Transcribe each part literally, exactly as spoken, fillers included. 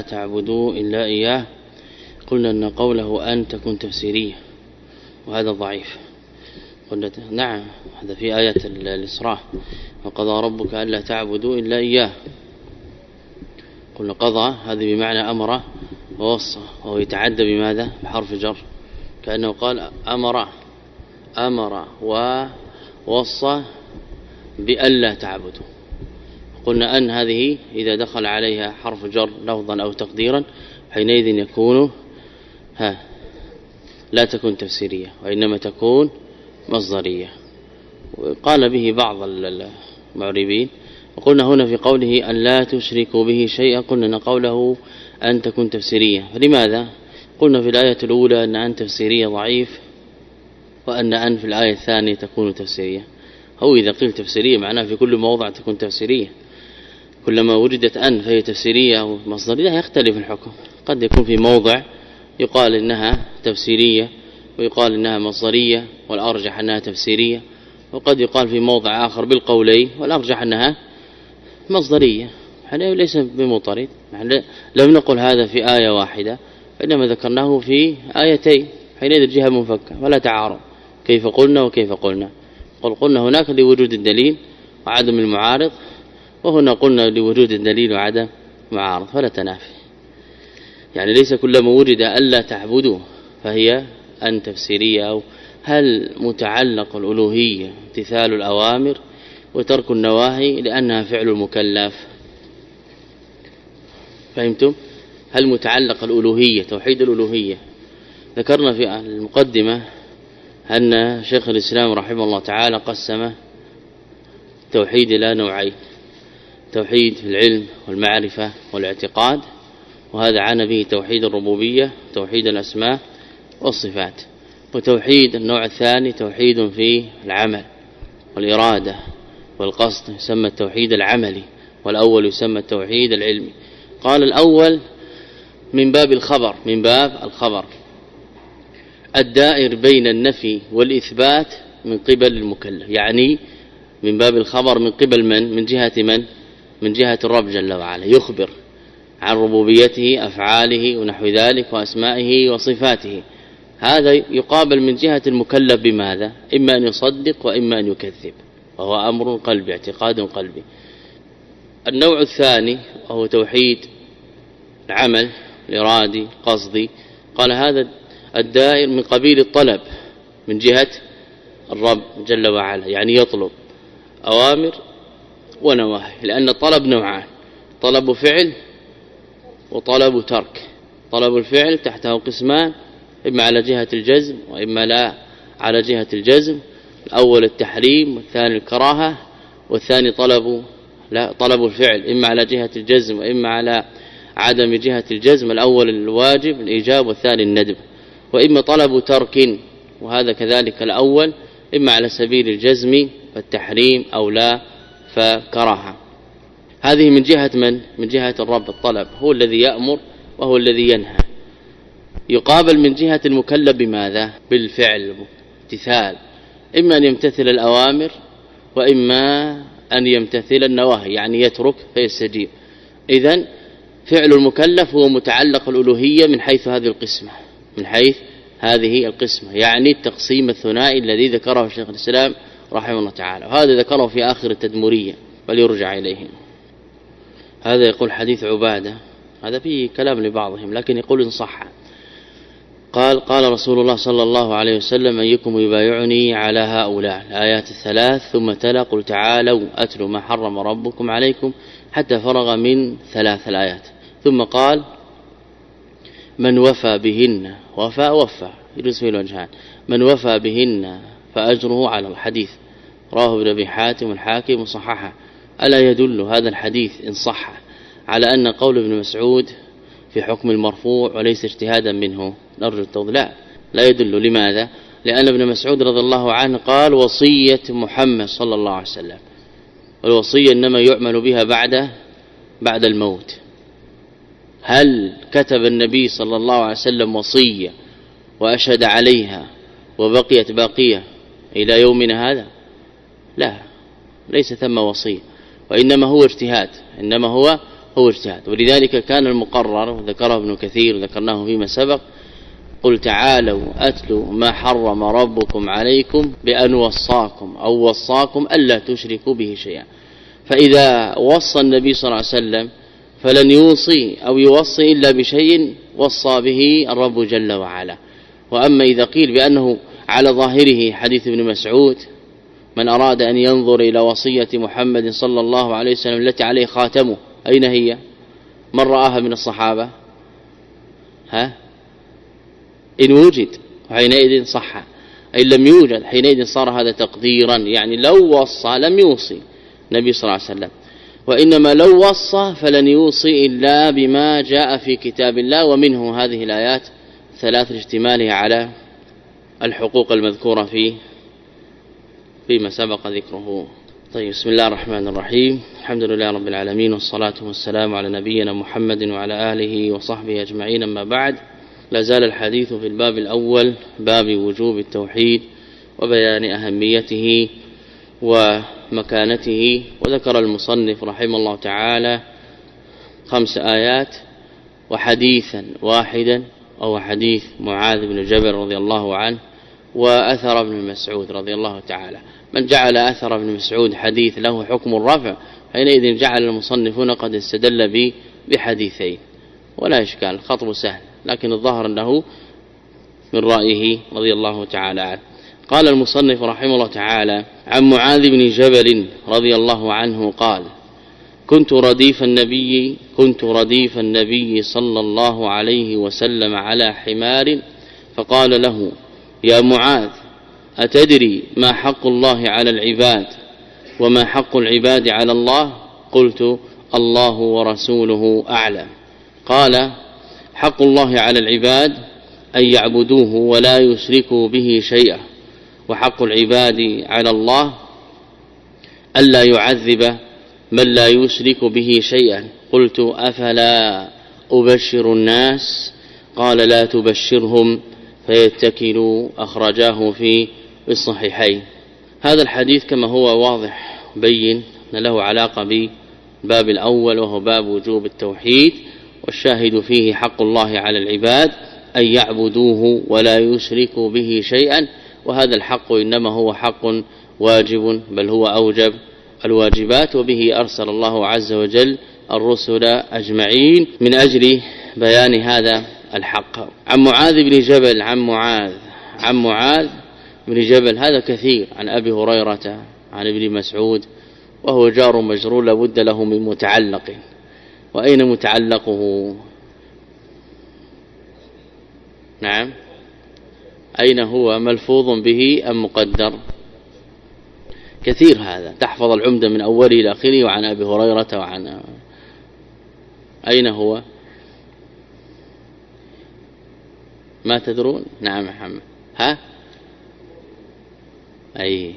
ألا تعبدوا إلا إياه. قلنا أن قوله أن تكون تفسيرية وهذا ضعيف. قلنا نعم هذا في آية الإسراء وقضى ربك ألا تعبدوا إلا إياه. قلنا قضى هذه بمعنى أمر ووصى وهو يتعدى بماذا؟ بحرف جر كأنه قال أمر أمر ووصى بألا تعبدوا. قلنا أن هذه إذا دخل عليها حرف جر لفظا أو تقديرا حينئذ يكون ها لا تكون تفسيرية وإنما تكون مصدرية. وقال به بعض المعربين. وقلنا هنا في قوله أن لا تشركوا به شيئا قلنا أن قوله أن تكون تفسيرية. فلماذا؟ قلنا في الآية الأولى أن أن تفسيرية ضعيف وأن أن في الآية الثانية تكون تفسيرية. هو إذا قيل تفسيرية معناه في كل موضع تكون تفسيرية. كلما وجدت أن فهي تفسيرية ومصدرية يختلف الحكم. قد يكون في موضع يقال إنها تفسيرية ويقال إنها مصدرية والأرجح أنها تفسيرية، وقد يقال في موضع آخر بالقولين والأرجح أنها مصدرية. يعني ليس بمطرد. يعني لم نقل هذا في آية واحدة فإنما ذكرناه في آيتين حينئذ الجهة منفكة ولا تعارض. كيف قلنا وكيف قلنا؟ قل قلنا هناك لوجود الدليل وعدم المعارض، وهنا قلنا لوجود الدليل وعدم معارض فلا تنافي. يعني ليس كلما وجد ألا تعبدوا فهي أن تفسيرية. أو هل متعلق الألوهية امتثال الأوامر وترك النواهي لأنها فعل المكلف؟ فهمتم؟ هل متعلق الألوهية توحيد الألوهية؟ ذكرنا في المقدمة أن شيخ الإسلام رحمه الله تعالى قسم توحيد إلى نوعين: توحيد في العلم والمعرفة والاعتقاد، وهذا عانى به توحيد الربوبية توحيد الأسماء والصفات. وتوحيد النوع الثاني توحيد في العمل والإرادة والقصد يسمى التوحيد العملي، والأول يسمى التوحيد العلمي. قال الأول من باب الخبر من باب الخبر الدائر بين النفي والإثبات من قبل المكلف. يعني من باب الخبر من قبل من؟ من جهة من؟ من جهة الرب جل وعلا، يخبر عن ربوبيته أفعاله ونحو ذلك وأسمائه وصفاته. هذا يقابل من جهة المكلف بماذا؟ إما أن يصدق وإما أن يكذب، وهو أمر قلبي اعتقاد قلبي. النوع الثاني وهو توحيد العمل الإرادي قصدي. قال هذا الدائر من قبيل الطلب من جهة الرب جل وعلا، يعني يطلب أوامر ونواهي، لأن الطلب نوعان: طلب فعل وطلب ترك. طلب الفعل تحته قسمان: إما على جهة الجزم وإما لا على جهة الجزم. الأول التحريم والثاني الكراهة، والثاني طلب لا طلب الفعل إما على جهة الجزم وإما على عدم جهة الجزم. الأول الواجب الإيجاب والثاني الندب. وإما طلب ترك، وهذا كذلك الأول إما على سبيل الجزم فالتحريم أو لا فكراهة. هذه من جهة من؟ من جهة الرب. الطلب هو الذي يأمر وهو الذي ينهى. يقابل من جهة المكلف بماذا؟ بالفعل امتثال، إما أن يمتثل الأوامر وإما أن يمتثل النواهي، يعني يترك فيستجيب. إذن فعل المكلف هو متعلق الألوهية من حيث هذه القسمة من حيث هذه القسمة يعني التقسيم الثنائي الذي ذكره شيخ الإسلام رحمه الله تعالى، وهذا ذكره في آخر التدمرية فليرجع إليه. هذا يقول حديث عبادة، هذا فيه كلام لبعضهم لكن يقول إن صح. قال قال رسول الله صلى الله عليه وسلم: أيكم يبايعني على هؤلاء الآيات الثلاث، ثم تلا: قل تعالوا أتل ما حرم ربكم عليكم، حتى فرغ من ثلاث الآيات. ثم قال: من وفى بهن، وفى وفى يجوز فيه الوجهان، من وفى بهن فأجره على الحديث. رواه ابن أبي حاتم الحاكم وصححه. ألا يدل هذا الحديث إن صح على أن قول ابن مسعود في حكم المرفوع وليس اجتهادا منه؟ نرجو التوضيح. لا لا يدل. لماذا؟ لأن ابن مسعود رضي الله عنه قال: وصية محمد صلى الله عليه وسلم، والوصية إنما يعمل بها بعد بعد الموت. هل كتب النبي صلى الله عليه وسلم وصية وأشهد عليها وبقيت باقية إلى يومنا هذا؟ لا، ليس ثم وصية، وإنما هو اجتهاد، إنما هو هو اجتهاد. ولذلك كان المقرر وذكره ابن كثير وذكرناه فيما سبق: قل تعالوا أتلوا ما حرم ربكم عليكم بأن وصاكم أو وصاكم ألا تشركوا به شيئا. فإذا وصى النبي صلى الله عليه وسلم فلن يوصي أو يوصي إلا بشيء وصى به الرب جل وعلا. وأما إذا قيل بأنه على ظاهره حديث ابن مسعود: من أراد أن ينظر إلى وصية محمد صلى الله عليه وسلم التي عليه خاتمه، أين هي؟ من رآها من الصحابة؟ ها؟ إن وجد حينئذ صح، أي لم يوجد حينئذ صار هذا تقديرا، يعني لو وصى لم يوصي النبي صلى الله عليه وسلم. وإنما لو وصى فلن يوصي إلا بما جاء في كتاب الله، ومنه هذه الآيات ثلاث اشتمالها على الحقوق المذكورة في فيما سبق ذكره. طيب، بسم الله الرحمن الرحيم. الحمد لله رب العالمين، والصلاة والسلام على نبينا محمد وعلى آله وصحبه أجمعين. أما بعد، لا زال الحديث في الباب الأول، باب وجوب التوحيد وبيان أهميته ومكانته. وذكر المصنف رحمه الله تعالى خمس آيات وحديثا واحدا، وهو حديث معاذ بن جبل رضي الله عنه وأثر ابن مسعود رضي الله تعالى. من جعل أثر ابن مسعود حديث له حكم الرفع حينئذ جعل المصنفون قد استدل بحديثين، ولا إشكال، الخطب سهل، لكن الظاهر أنه من رأيه رضي الله تعالى عنه. قال المصنف رحمه الله تعالى: عن معاذ بن جبل رضي الله عنه قال: كنت رديف النبي كنت رديف النبي صلى الله عليه وسلم على حمار، فقال له: يا معاذ، أتدري ما حق الله على العباد وما حق العباد على الله؟ قلت: الله ورسوله أعلم. قال: حق الله على العباد أن يعبدوه ولا يشركوا به شيئا، وحق العباد على الله ألا يعذب من لا يشرك به شيئا. قلت: أفلا أبشر الناس؟ قال: لا تبشرهم فيتكلوا. أخرجاه في الصحيحين. هذا الحديث كما هو واضح بين أن له علاقة بالباب الأول، وهو باب وجوب التوحيد، والشاهد فيه حق الله على العباد أن يعبدوه ولا يشركوا به شيئا. وهذا الحق إنما هو حق واجب، بل هو أوجب الواجبات، وبه أرسل الله عز وجل الرسل أجمعين من أجل بيان هذا الحق. عن معاذ بن جبل عن معاذ عن معاذ بن جبل، هذا كثير، عن أبي هريرة عن ابن مسعود، وهو جار مجرور لابد له من متعلق. وأين متعلقه؟ نعم، أين هو؟ ملفوظ به أم مقدر؟ كثير هذا، تحفظ العمدة من أوله إلى آخره. وعن أبي هريرة وعن أين هو؟ ما تدرون؟ نعم محمد. ها؟ أي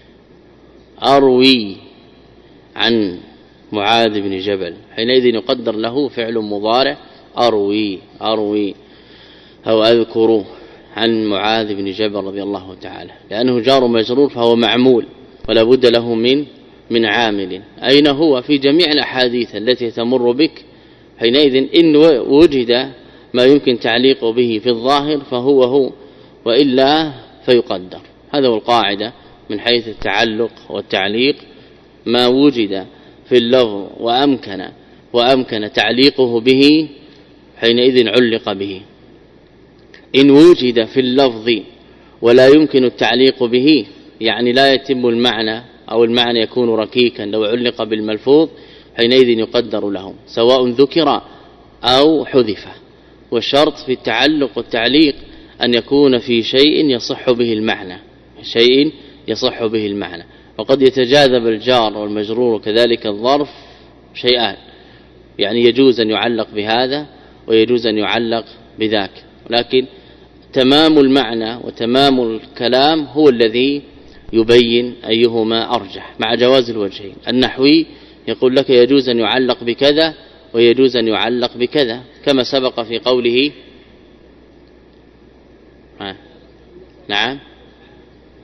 أروي عن معاذ بن جبل، حينئذ يقدر له فعل مضارع أروي أروي أو أذكر عن معاذ بن جبل رضي الله تعالى، لأنه جار مجرور فهو معمول ولا بد له من من عامل. أين هو؟ في جميع الأحاديث التي تمر بك، حينئذ إن وجد ما يمكن تعليق به في الظاهر فهو هو، وإلا فيقدر. هذا هو القاعدة من حيث التعلق والتعليق. ما وجد في اللفظ وأمكن وأمكن تعليقه به حينئذ علق به. إن وجد في اللفظ ولا يمكن التعليق به، يعني لا يتم المعنى أو المعنى يكون ركيكا لو علق بالملفوظ، حينئذ يقدر له سواء ذكر أو حذف. والشرط في التعلق والتعليق أن يكون في شيء يصح به المعنى شيء يصح به المعنى وقد يتجاذب الجار والمجرور وكذلك الظرف شيئان، يعني يجوز أن يعلق بهذا ويجوز أن يعلق بذاك، ولكن تمام المعنى وتمام الكلام هو الذي يبين أيهما أرجح، مع جواز الوجهين. النحوي يقول لك يجوز أن يعلق بكذا ويجوز أن يعلق بكذا، كما سبق في قوله ها. نعم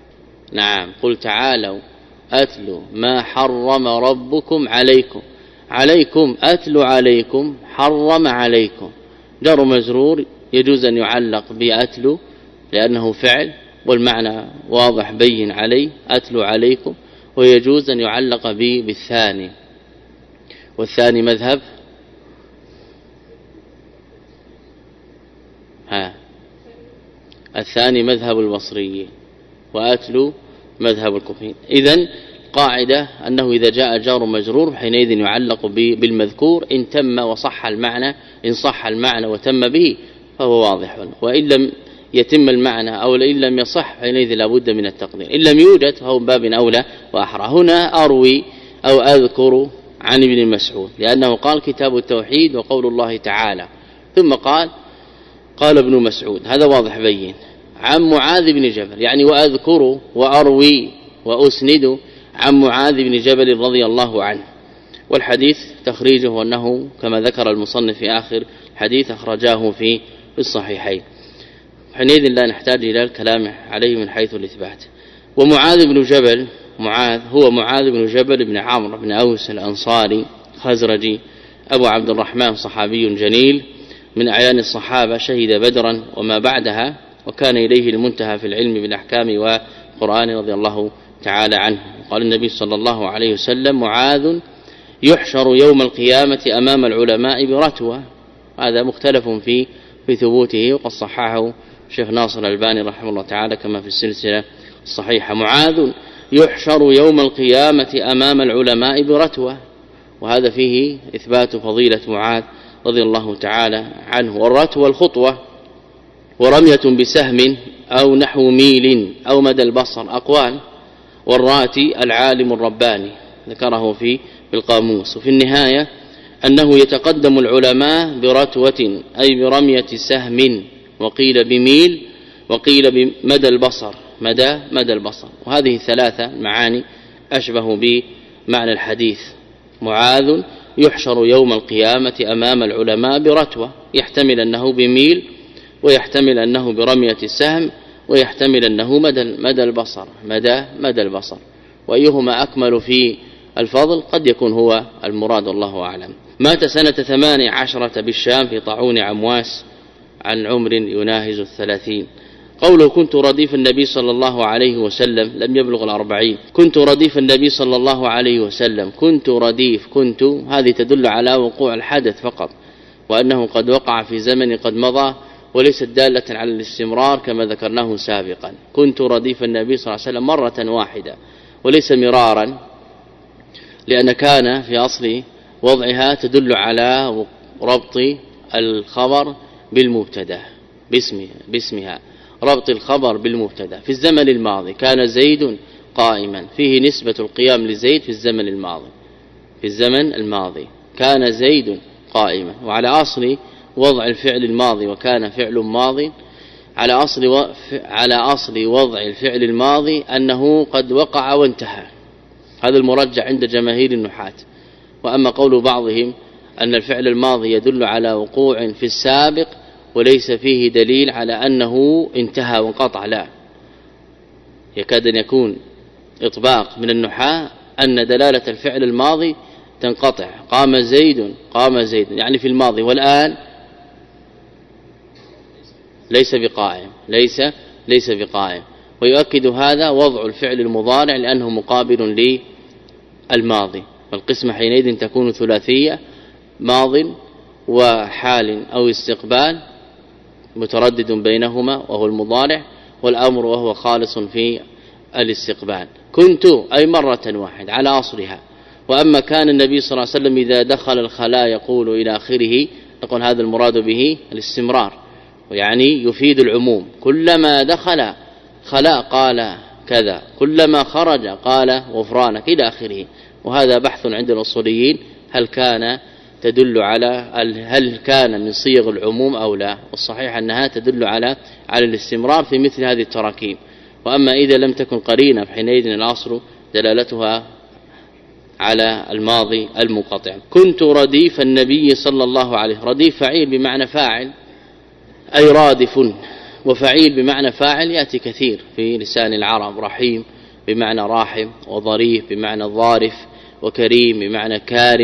نعم قل تعالوا أتلوا ما حرم ربكم عليكم. عليكم أتلو عليكم حرم عليكم. جار مجرور يجوز أن يعلق بأتلو لأنه فعل والمعنى واضح بين عليه أتلو عليكم، ويجوز أن يعلق به بالثاني، والثاني مذهب ها الثاني مذهب البصري وأتلو مذهب الكوفيين. إذن قاعدة أنه إذا جاء جار مجرور حينئذ يعلق بالمذكور إن تم وصح المعنى، إن صح المعنى وتم به فهو واضح، وإن لم يتم المعنى أو إن لم يصح حينئذ لابد من التقدير، إن لم يوجد فهو باب أولى وأحرى. هنا أروي أو أذكر عن ابن مسعود لأنه قال كتاب التوحيد وقول الله تعالى، ثم قال قال ابن مسعود، هذا واضح بين. عن معاذ بن جبل يعني وأذكر وأروي وأسند عن معاذ بن جبل رضي الله عنه. والحديث تخريجه أنه كما ذكر المصنف في آخر الحديث أخرجاه في الصحيحين، حينئذ لا نحتاج إلى الكلام عليه من حيث الإثبات. ومعاذ بن جبل، معاذ هو معاذ بن جبل بن عمرو بن أوس الأنصاري خزرجي أبو عبد الرحمن، صحابي جليل من أعيان الصحابة، شهد بدرا وما بعدها، وكان إليه المنتهى في العلم بالأحكام والقرآن رضي الله تعالى عنه. قال النبي صلى الله عليه وسلم: معاذ يحشر يوم القيامة أمام العلماء برتوة. هذا مختلف في في ثبوته، وقد صححه الشيخ ناصر الألباني رحمه الله تعالى كما في السلسلة الصحيحة. معاذ يحشر يوم القيامة أمام العلماء برتوة، وهذا فيه إثبات فضيلة معاذ رضي الله تعالى عنه. والرتوة الخطوة، ورمية بسهم أو نحو ميل أو مدى البصر أقوال. والراتي العالم الرباني ذكره في القاموس. وفي النهاية أنه يتقدم العلماء برتوة أي برمية سهم، وقيل بميل وقيل بمدى البصر، مدى مدى البصر. وهذه الثلاثة معاني أشبه بمعنى الحديث. معاذ يحشر يوم القيامة أمام العلماء برتوة، يحتمل أنه بميل، ويحتمل أنه برمية السهم، ويحتمل أنه مدى مدى البصر، مدى مدى البصر. وأيهما أكمل في الفضل قد يكون هو المراد، الله أعلم. مات سنة ثمان عشرة بالشام في طاعون عمواس عن عمر يناهز الثلاثين. قوله: كنت رديف النبي صلى الله عليه وسلم، لم يبلغ الأربعين. كنت رديف النبي صلى الله عليه وسلم، كنت رديف، كنت هذه تدل على وقوع الحدث فقط، وأنه قد وقع في زمن قد مضى، وليست دالة على الاستمرار كما ذكرناه سابقا. كنت رديف النبي صلى الله عليه وسلم مرة واحدة وليس مرارا، لأن كان في أصل وضعها تدل على ربط الخبر بالمبتدا باسمها, باسمها ربط الخبر بالمبتدا. في الزمن الماضي كان زيد قائما، فيه نسبة القيام لزيد في الزمن الماضي. في الزمن الماضي كان زيد قائما، وعلى أصل وضع الفعل الماضي وكان فعل ماضي، على أصل و... على أصل وضع الفعل الماضي أنه قد وقع وانتهى. هذا المرجع عند جماهير النحاة. وأما قول بعضهم أن الفعل الماضي يدل على وقوع في السابق وليس فيه دليل على أنه انتهى وانقطع، لا، يكاد أن يكون إطباق من النحاة أن دلالة الفعل الماضي تنقطع. قام زيد، قام زيد يعني في الماضي، والآن ليس بقائم، ليس ليس بقائم. ويؤكد هذا وضع الفعل المضارع لأنه مقابل للماضي، والقسمة حينئذ تكون ثلاثية: ماض وحال أو استقبال متردد بينهما وهو المضارع، والأمر وهو خالص في الاستقبال. كنت أي مرة واحدة على أصلها. وأما كان النبي صلى الله عليه وسلم إذا دخل الخلاء يقول إلى آخره، نقول هذا المراد به الاستمرار، ويعني يفيد العموم. كلما دخل خلاء قال كذا، كلما خرج قال غفرانك إلى آخره. وهذا بحث عند الأصوليين، هل كان تدل على هل كان من صيغ العموم أو لا؟ والصحيح أنها تدل على على الاستمرار في مثل هذه التراكيب. وأما إذا لم تكن قرينة فحينئذ الأصل دلالتها على الماضي المنقطع. كنت رديف النبي صلى الله عليه وسلم. رديف فعيل بمعنى فاعل، أي رادف، وفعيل بمعنى فاعل يأتي كثير في لسان العرب. رحيم بمعنى راحم، وظريف بمعنى ظارف، وكريم بمعنى كارم،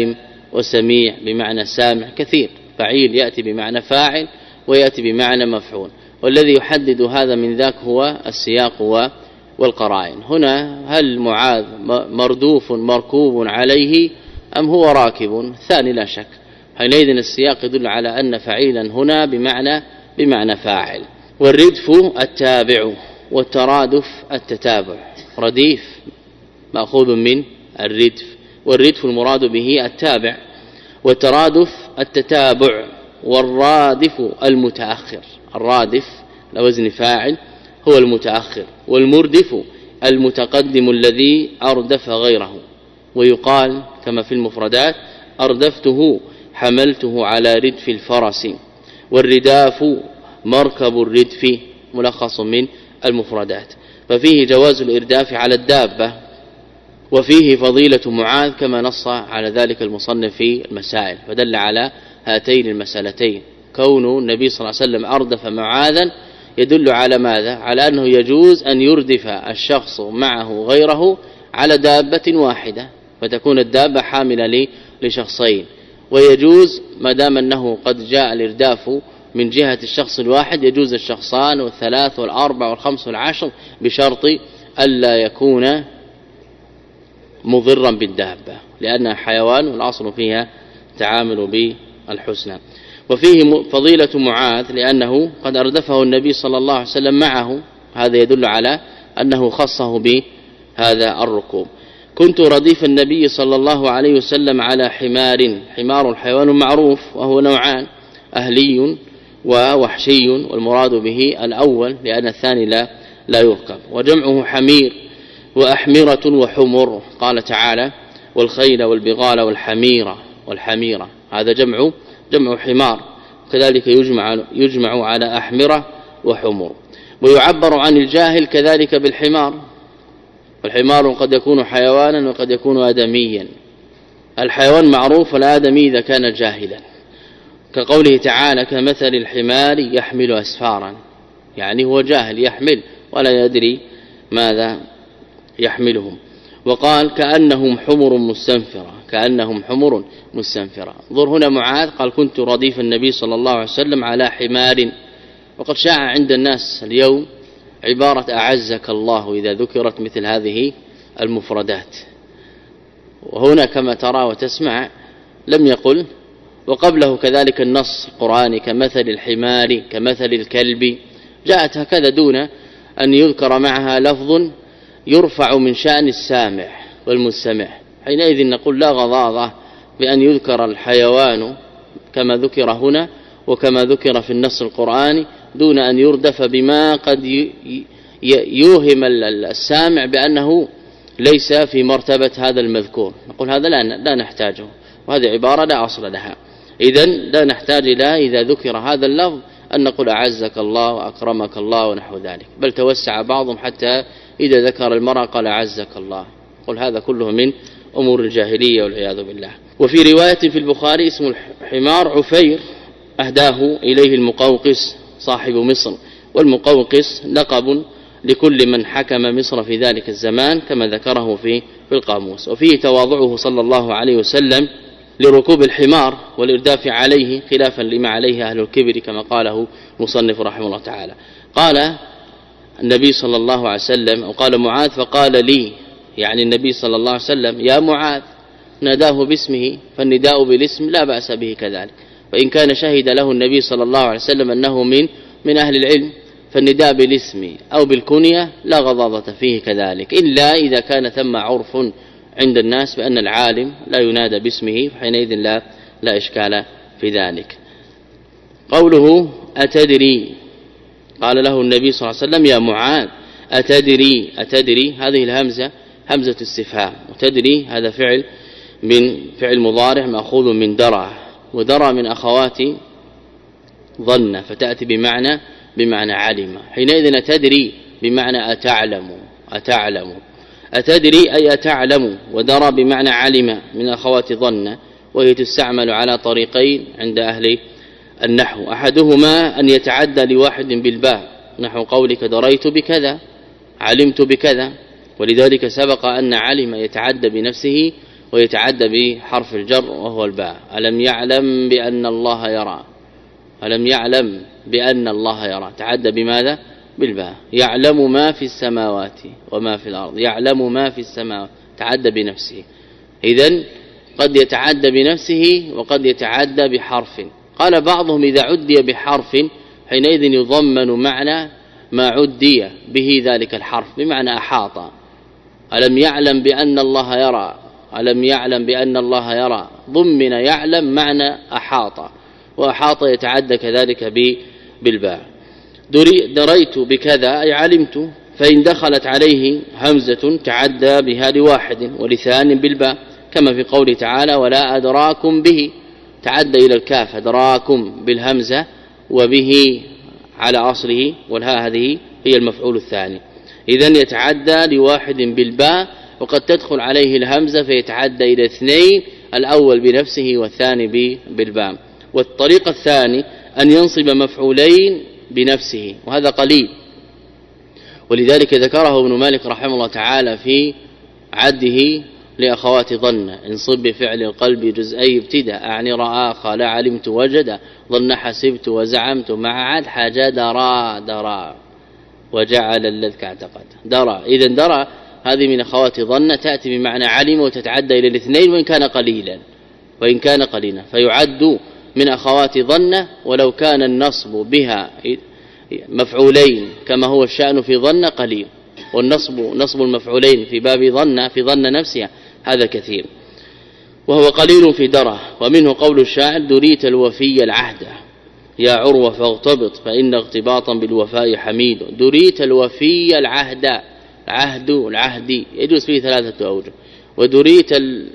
وسميع بمعنى سامع كثير. فعيل يأتي بمعنى فاعل ويأتي بمعنى مفعول، والذي يحدد هذا من ذاك هو السياق والقرائن. هنا هل معاذ مردوف مركوب عليه أم هو راكب؟ ثاني لا شك. حينئذ السياق يدل على أن فعيلا هنا بمعنى بمعنى فاعل. والردف التابع والترادف التتابع. رديف مأخوذ من الردف، والردف المراد به التابع، والترادف التتابع، والرادف المتأخر. الرادف لوزن فاعل هو المتأخر، والمردف المتقدم الذي أردف غيره. ويقال كما في المفردات أردفته حملته على ردف الفرس. والرداف مركب الردف ملخص من المفردات. ففيه جواز الإرداف على الدابة، وفيه فضيلة معاذ كما نص على ذلك المصنف في المسائل، فدل على هاتين المسألتين. كون النبي صلى الله عليه وسلم أردف معاذا يدل على ماذا؟ على أنه يجوز أن يردف الشخص معه غيره على دابة واحدة، فتكون الدابة حاملة لشخصين. ويجوز ما دام أنه قد جاء الإرداف من جهة الشخص الواحد، يجوز الشخصان والثلاث والأربع والخمس والعشر، بشرط ألا يكون مضرا بالدابة، لأنها حيوان والأصل فيها تعامل بالحسنى. وفيه فضيلة معاذ لأنه قد أردفه النبي صلى الله عليه وسلم معه، هذا يدل على أنه خصه بهذا الركوب. كنت رديف النبي صلى الله عليه وسلم على حمار. حمار الحيوان معروف وهو نوعان، أهلي ووحشي، والمراد به الأول لأن الثاني لا لا يركب. وجمعه حمير وأحمرة وحمر. قال تعالى والخيل والبغال والحميرة والحميرة، هذا جمع جمع حمار، كذلك يجمع يجمع على أحمرة وحمر. ويعبر عن الجاهل كذلك بالحمار، والحمار قد يكون حيوانا وقد يكون آدميا. الحيوان معروف، والآدمي إذا كان جاهلا، كقوله تعالى كمثل الحمار يحمل أسفارا، يعني هو جاهل يحمل ولا يدري ماذا يحملهم. وقال كأنهم حمر مستنفرة، كأنهم حمر مستنفرة. انظر هنا معاذ قال كنت رديف النبي صلى الله عليه وسلم على حمار. وقد شاع عند الناس اليوم عبارة أعزك الله إذا ذكرت مثل هذه المفردات، وهنا كما ترى وتسمع لم يقل، وقبله كذلك النص القرآني كمثل الحمار كمثل الكلب، جاءت هكذا دون أن يذكر معها لفظ يرفع من شأن السامع والمستمع. حينئذ نقول لا غضاضة بأن يذكر الحيوان كما ذكر هنا وكما ذكر في النص القرآني دون أن يردف بما قد يوهم السامع بأنه ليس في مرتبة هذا المذكور. نقول هذا لا لا نحتاجه، وهذه عبارة لا أصل لها. إذن لا نحتاج إلى إذا ذكر هذا اللفظ أن نقول أعزك الله وأكرمك الله ونحو ذلك، بل توسع بعضهم حتى إذا ذكر المرأة قال أعزك الله. قل هذا كله من أمور الجاهلية والعياذ بالله. وفي رواية في البخاري اسم الحمار عفير أهداه إليه المقوقس صاحب مصر، والمقوقس لقب لكل من حكم مصر في ذلك الزمان كما ذكره في في القاموس. وفيه تواضعه صلى الله عليه وسلم لركوب الحمار والإرداف عليه خلافا لما عليه أهل الكبر كما قاله مصنف رحمه الله تعالى. قال النبي صلى الله عليه وسلم أو قال معاذ فقال لي، يعني النبي صلى الله عليه وسلم يا معاذ، ناداه باسمه، فالنداء بالاسم لا بأس به كذلك. وإن كان شهد له النبي صلى الله عليه وسلم أنه من من أهل العلم، فالنداء بالاسم أو بالكنية لا غضاضة فيه كذلك، إلا إذا كان ثم عرف عند الناس بأن العالم لا ينادى باسمه، فحينئذ لا لا إشكال في ذلك. قوله أتدري، قال له النبي صلى الله عليه وسلم يا معاذ أتدري. أتدري هذه الهمزة همزة استفهام، وتدري هذا فعل من فعل مضارع مأخوذ من درى، ودرى من أخوات ظن، فتأتي بمعنى بمعنى علم. حينئذ أتدري بمعنى أتعلم. أتعلم أتدري أي أتعلم، ودرى بمعنى علم من أخوات ظن، وهي تستعمل على طريقين عند أهل النحو. أحدهما أن يتعدى لواحد بالباء، نحو قولك دريت بكذا علمت بكذا، ولذلك سبق أن علم يتعدى بنفسه ويتعدى بحرف الجر وهو الباء. ألم يعلم بأن الله يرى، ألم يعلم بأن الله يرى، تعدى بماذا؟ بالباء. يعلم ما في السماوات وما في الأرض، يعلم ما في السماوات، تعدى بنفسه. إذن قد يتعدى بنفسه وقد يتعدى بحرف. قال بعضهم إذا عدي بحرف حينئذ يضمن معنى ما عدي به ذلك الحرف، بمعنى أحاط. ألم يعلم بأن الله يرى، ألم يعلم بأن الله يرى، ضمن يعلم معنى أحاط، وأحاط يتعدى كذلك بالباء. دريت بكذا أي علمت، فإن دخلت عليه همزة تعدى بها لواحد ولثان بالباء، كما في قوله تعالى ولا أدراكم به، تعدى إلى الكاف، أدراكم بالهمزة وبه على أصله، والهاء هذه هي المفعول الثاني. إذن يتعدى لواحد بالباء، وقد تدخل عليه الهمزة فيتعدى إلى اثنين، الأول بنفسه والثاني بالباء. والطريق الثاني أن ينصب مفعولين بنفسه، وهذا قليل، ولذلك ذكره ابن مالك رحمه الله تعالى في عده لأخوات ظن: انصب بفعل القلب جزئي ابتدأ، أعني رأى قال علمت وجد، ظن حسبت وزعمت، مع عاد حاجة درى درى، وجعل اللذك اعتقد درى. إذن درى هذه من أخوات ظن تأتي بمعنى علم وتتعدى إلى الاثنين وإن كان قليلا، وإن كان قليلا فيعد من أخوات ظن، ولو كان النصب بها مفعولين كما هو الشأن في ظن قليل، والنصب نصب المفعولين في باب ظن في ظن نفسها هذا كثير، وهو قليل في درى. ومنه قول الشاعر: دريت الوفي العهد يا عروة فاغتبط، فإن اغتباطا بالوفاء حميد. دريت الوفي العهد، العهد العهد يجوز فيه ثلاثة أوجه، ودريت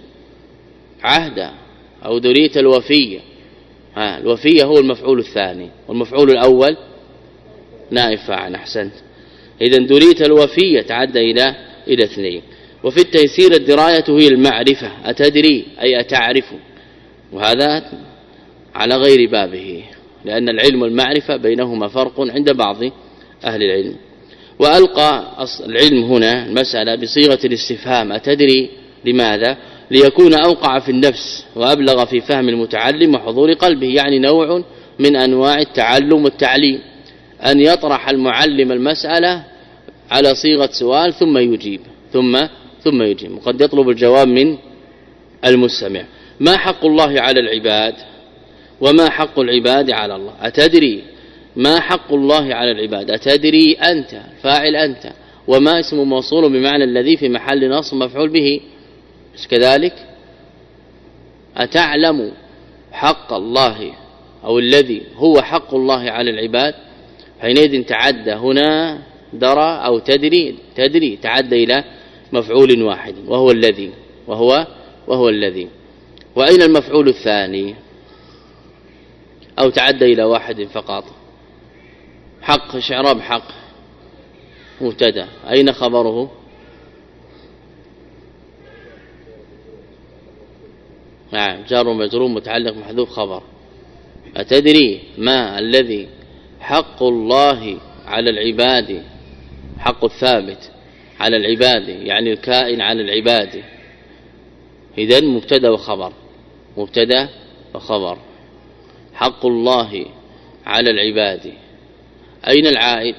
العهد أو دريت الوفي، ها الوفي هو المفعول الثاني، والمفعول الأول نائب فاعل. أحسنت. إذن دريت الوفي تعدى إلى إلى اثنين. وفي التيسير الدراية هي المعرفة، أتدري أي أتعرف، وهذا على غير بابه، لأن العلم والمعرفة بينهما فرق عند بعض أهل العلم. وألقى العلم هنا المسألة بصيغة الاستفهام: أتدري؟ لماذا؟ ليكون أوقع في النفس وأبلغ في فهم المتعلم وحضور قلبه، يعني نوع من أنواع التعلم والتعليم، أن يطرح المعلم المسألة على صيغة سؤال ثم يجيب ثم ثم يجيب، وقد يطلب الجواب من المستمع. ما حق الله على العباد وما حق العباد على الله؟ أتدري؟ ما حق الله على العباد؟ أتدري أنت فاعل أنت، وما اسم موصول بمعنى الذي في محل نصب مفعول به، مش كذلك؟ أتعلم حق الله أو الذي هو حق الله على العباد، حينئذ تعدى هنا درى أو تدري، تدري تعدى إلى مفعول واحد وهو الذي، وهو وهو الذي. وأين المفعول الثاني؟ أو تعدى إلى واحد فقط. حق إعراب حق مبتدا، أين خبره؟ نعم جار ومجرور متعلق محذوف خبر. أتدري ما الذي حق الله على العباد، حق الثابت على العباد يعني الكائن على العباد، إذن مبتدا وخبر، مبتدا وخبر. حق الله على العباد، أين العائد؟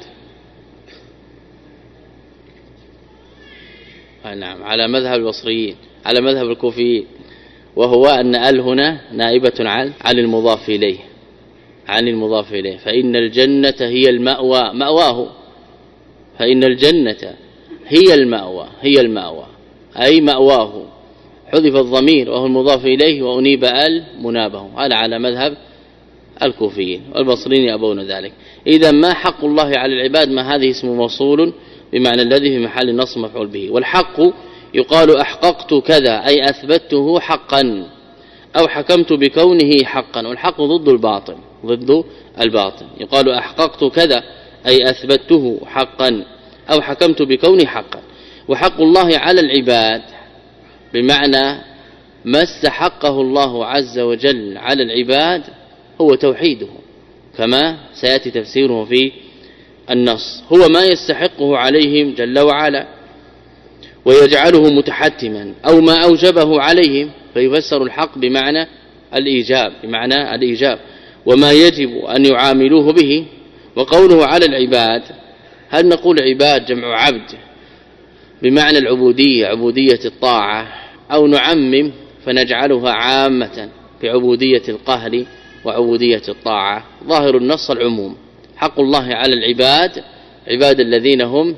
نعم على مذهب البصريين، على مذهب الكوفيين، وهو أن ال هنا نائبة عن عن المضاف إليه، عن المضاف إليه. فإن الجنة هي المأوى، مأواه، فإن الجنة هي المأوى، هي المأوى أي مأواه، حذف الضمير وهو المضاف إليه وأنيب ال منابه، هذا على مذهب الكوفيين، والبصريين يأبون ذلك. إذا ما حق الله على العباد، ما هذه اسم موصول بمعنى الذي في محل نصب مفعول به. والحق يقال أحققت كذا أي أثبته حقا، أو حكمت بكونه حقا، والحق ضد الباطل، ضد الباطل. يقال أحققت كذا أي أثبته حقا، أو حكمت بكونه حقا. وحق الله على العباد بمعنى ما استحقه الله عز وجل على العباد هو توحيده، كما سيأتي تفسيره في النص، هو ما يستحقه عليهم جل وعلا. ويجعله متحتما أو ما أوجبه عليهم، فيفسر الحق بمعنى الإيجاب بمعنى الإيجاب وما يجب أن يعاملوه به. وقوله على العباد، هل نقول عباد جمع عبد بمعنى العبودية عبودية الطاعة، أو نعمم فنجعلها عامة في عبودية القهر وعبودية الطاعة؟ ظاهر النص العموم. حق الله على العباد عباد الذين هم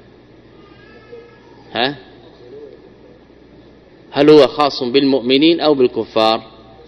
ها هل هو خاص بالمؤمنين أو بالكفار؟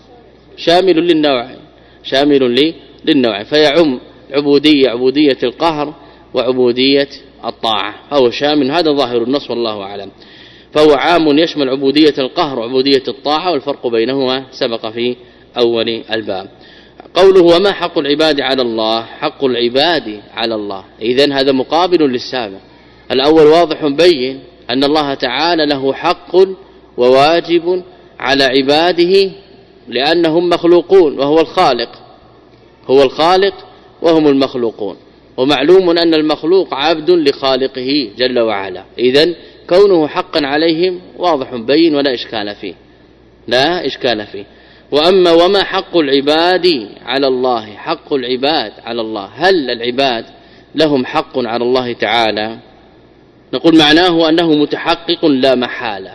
شامل للنوعين شامل للنوعين فيعم عبودية عبودية القهر وعبودية الطاعة، فهو شامل. هذا ظاهر النص والله أعلم. فهو عام يشمل عبودية القهر وعبودية الطاعة، والفرق بينهما سبق في أول الباب. قوله وما حق العباد على الله، حق العباد على الله، إذن هذا مقابل للسابق. الأول واضح بين أن الله تعالى له حق وواجب على عباده لأنهم مخلوقون وهو الخالق هو الخالق وهم المخلوقون، ومعلوم أن المخلوق عبد لخالقه جل وعلا، إذن كونه حقا عليهم واضح بين ولا إشكال فيه لا إشكال فيه. وأما وما حق العباد على الله، حق العباد على الله، هل العباد لهم حق على الله تعالى؟ نقول معناه أنه متحقق لا محالة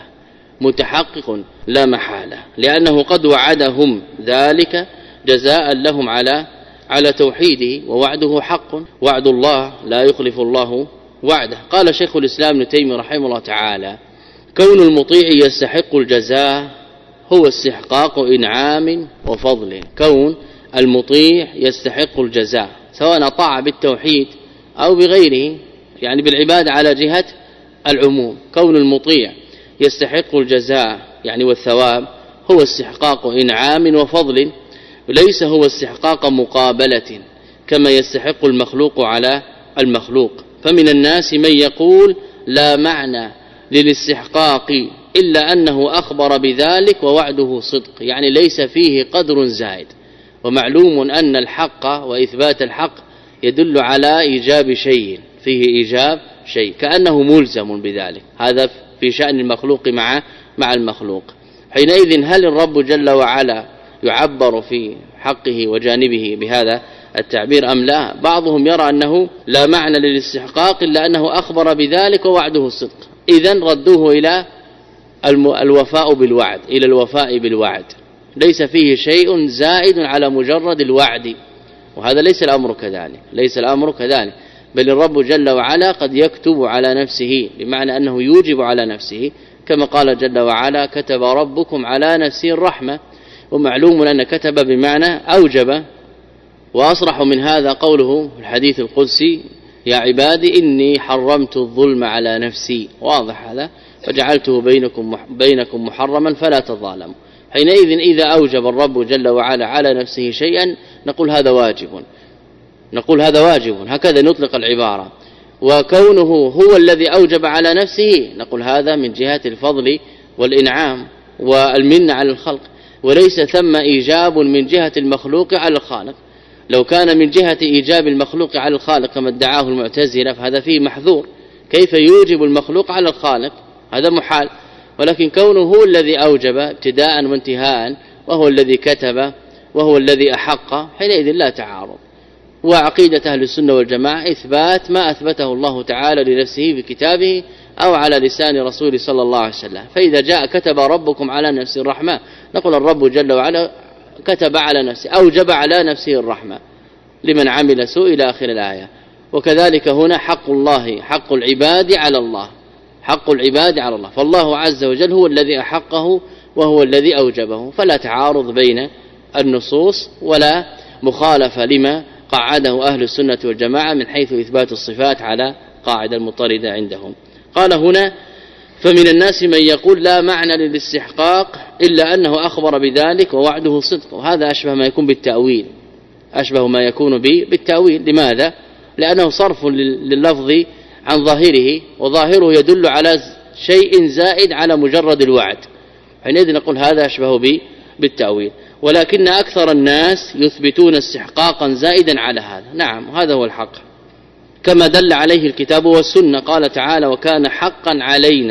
متحقق لا محالة لأنه قد وعدهم ذلك جزاء لهم على على توحيده، ووعده حق، وعد الله لا يخلف الله وعده. قال شيخ الإسلام ابن تيمية رحمه الله تعالى: كون المطيع يستحق الجزاء هو استحقاق إنعام وفضل. كون المطيع يستحق الجزاء سواء أطاع بالتوحيد أو بغيره، يعني بالعبادة على جهة العموم. كون المطيع يستحق الجزاء يعني والثواب هو استحقاق إنعام وفضل، ليس هو استحقاق مقابلة كما يستحق المخلوق على المخلوق. فمن الناس من يقول لا معنى للاستحقاق إلا أنه أخبر بذلك ووعده صدق، يعني ليس فيه قدر زائد. ومعلوم أن الحق وإثبات الحق يدل على إيجاب شيء، فيه إيجاب شيء كأنه ملزم بذلك. هذا في شأن المخلوق مع مع المخلوق. حينئذ هل الرب جل وعلا يعبر في حقه وجانبه بهذا التعبير أم لا؟ بعضهم يرى أنه لا معنى للاستحقاق إلا أنه أخبر بذلك ووعده الصدق، إذن ردوه إلى الوفاء بالوعد إلى الوفاء بالوعد، ليس فيه شيء زائد على مجرد الوعد. وهذا ليس الأمر كذلك ليس الأمر كذلك بل الرب جل وعلا قد يكتب على نفسه، بمعنى أنه يوجب على نفسه، كما قال جل وعلا: كتب ربكم على نفسه الرحمة. ومعلوم أن كتب بمعنى أوجب. وأصرح من هذا قوله في الحديث القدسي: يا عبادي إني حرمت الظلم على نفسي. واضح هذا، فجعلته بينكم بينكم محرما فلا تظالموا. حينئذ إذا أوجب الرب جل وعلا على نفسه شيئا نقول هذا واجب نقول هذا واجب هكذا نطلق العبارة. وكونه هو الذي أوجب على نفسه نقول هذا من جهة الفضل والإنعام والمنة على الخلق، وليس ثم إيجاب من جهة المخلوق على الخالق. لو كان من جهة إيجاب المخلوق على الخالق كما ادعاه المعتزلة فهذا فيه محذور، كيف يوجب المخلوق على الخالق؟ هذا محال. ولكن كونه هو الذي أوجب ابتداء وانتهاء وهو الذي كتب وهو الذي أحق، حينئذ لا تعارض. وعقيدة أهل السنة والجماعة إثبات ما أثبته الله تعالى لنفسه في كتابه أو على لسان رسوله صلى الله عليه وسلم. فإذا جاء كتب ربكم على نفسه الرحمة نقول الرب جل وعلا كتب على نفسه أوجب على نفسه الرحمة لمن عمل سوء إلى آخر الآية. وكذلك هنا حق الله حق العباد على الله حق العباد على الله، فالله عز وجل هو الذي أحقه وهو الذي أوجبه، فلا تعارض بين النصوص ولا مخالفة لما قاعده أهل السنة والجماعة من حيث إثبات الصفات على قاعدة المطردة عندهم. قال هنا: فمن الناس من يقول لا معنى للاستحقاق إلا أنه أخبر بذلك ووعده صدق. وهذا أشبه ما يكون بالتأويل أشبه ما يكون به بالتأويل. لماذا؟ لأنه صرف لللفظ عن ظاهره، وظاهره يدل على شيء زائد على مجرد الوعد، حينئذ نقول هذا أشبه به بالتأويل. ولكن أكثر الناس يثبتون استحقاقا زائدا على هذا. نعم، هذا هو الحق كما دل عليه الكتاب والسنة. قال تعالى: وكان حقا علينا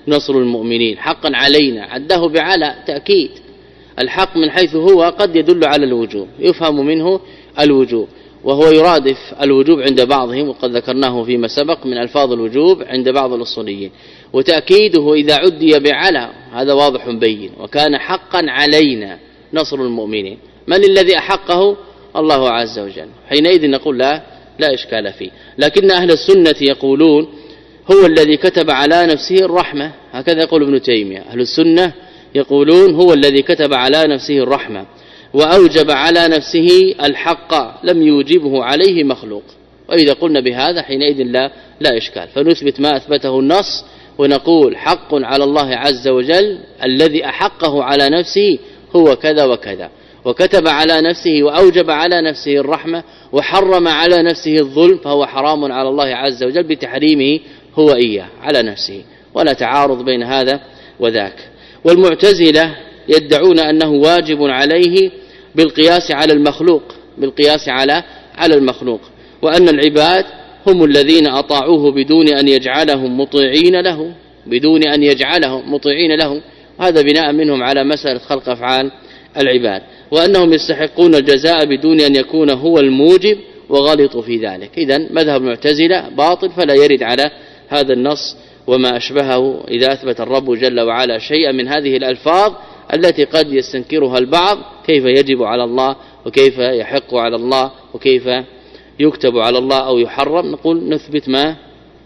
نصر المؤمنين حقا علينا عده بعلى تأكيد. الحق من حيث هو قد يدل على الوجوب يفهم منه الوجوب وهو يرادف الوجوب عند بعضهم وقد ذكرناه فيما سبق من ألفاظ الوجوب عند بعض الأصوليين. وتأكيده إذا عدي بعلى هذا واضح بين وكان حقا علينا نصر المؤمنين. من الذي أحقه؟ الله عز وجل. حينئذ نقول لا لا إشكال فيه. لكن أهل السنة يقولون هو الذي كتب على نفسه الرحمة هكذا يقول ابن تيمية. أهل السنة يقولون هو الذي كتب على نفسه الرحمة وأوجب على نفسه الحق لم يوجبه عليه مخلوق. وإذا قلنا بهذا حينئذ لا لا إشكال فنثبت ما أثبته النص ونقول حق على الله عز وجل الذي أحقه على نفسه هو كذا وكذا وكتب على نفسه وأوجب على نفسه الرحمة وحرم على نفسه الظلم فهو حرام على الله عز وجل بتحريمه هو إياه على نفسه ولا تعارض بين هذا وذاك. والمعتزلة يدعون أنه واجب عليه بالقياس على المخلوق بالقياس على على المخلوق وأن العباد هم الذين أطاعوه بدون أن يجعلهم مطيعين له بدون أن يجعلهم مطيعين له. هذا بناء منهم على مسألة خلق أفعال العباد وأنهم يستحقون الجزاء بدون أن يكون هو الموجب وغلطوا في ذلك. إذن مذهب المعتزلة باطل فلا يرد على هذا النص وما أشبهه إذا أثبت الرب جل وعلا شيئا من هذه الألفاظ التي قد يستنكرها البعض كيف يجب على الله وكيف يحق على الله وكيف يكتب على الله أو يحرم. نقول نثبت ما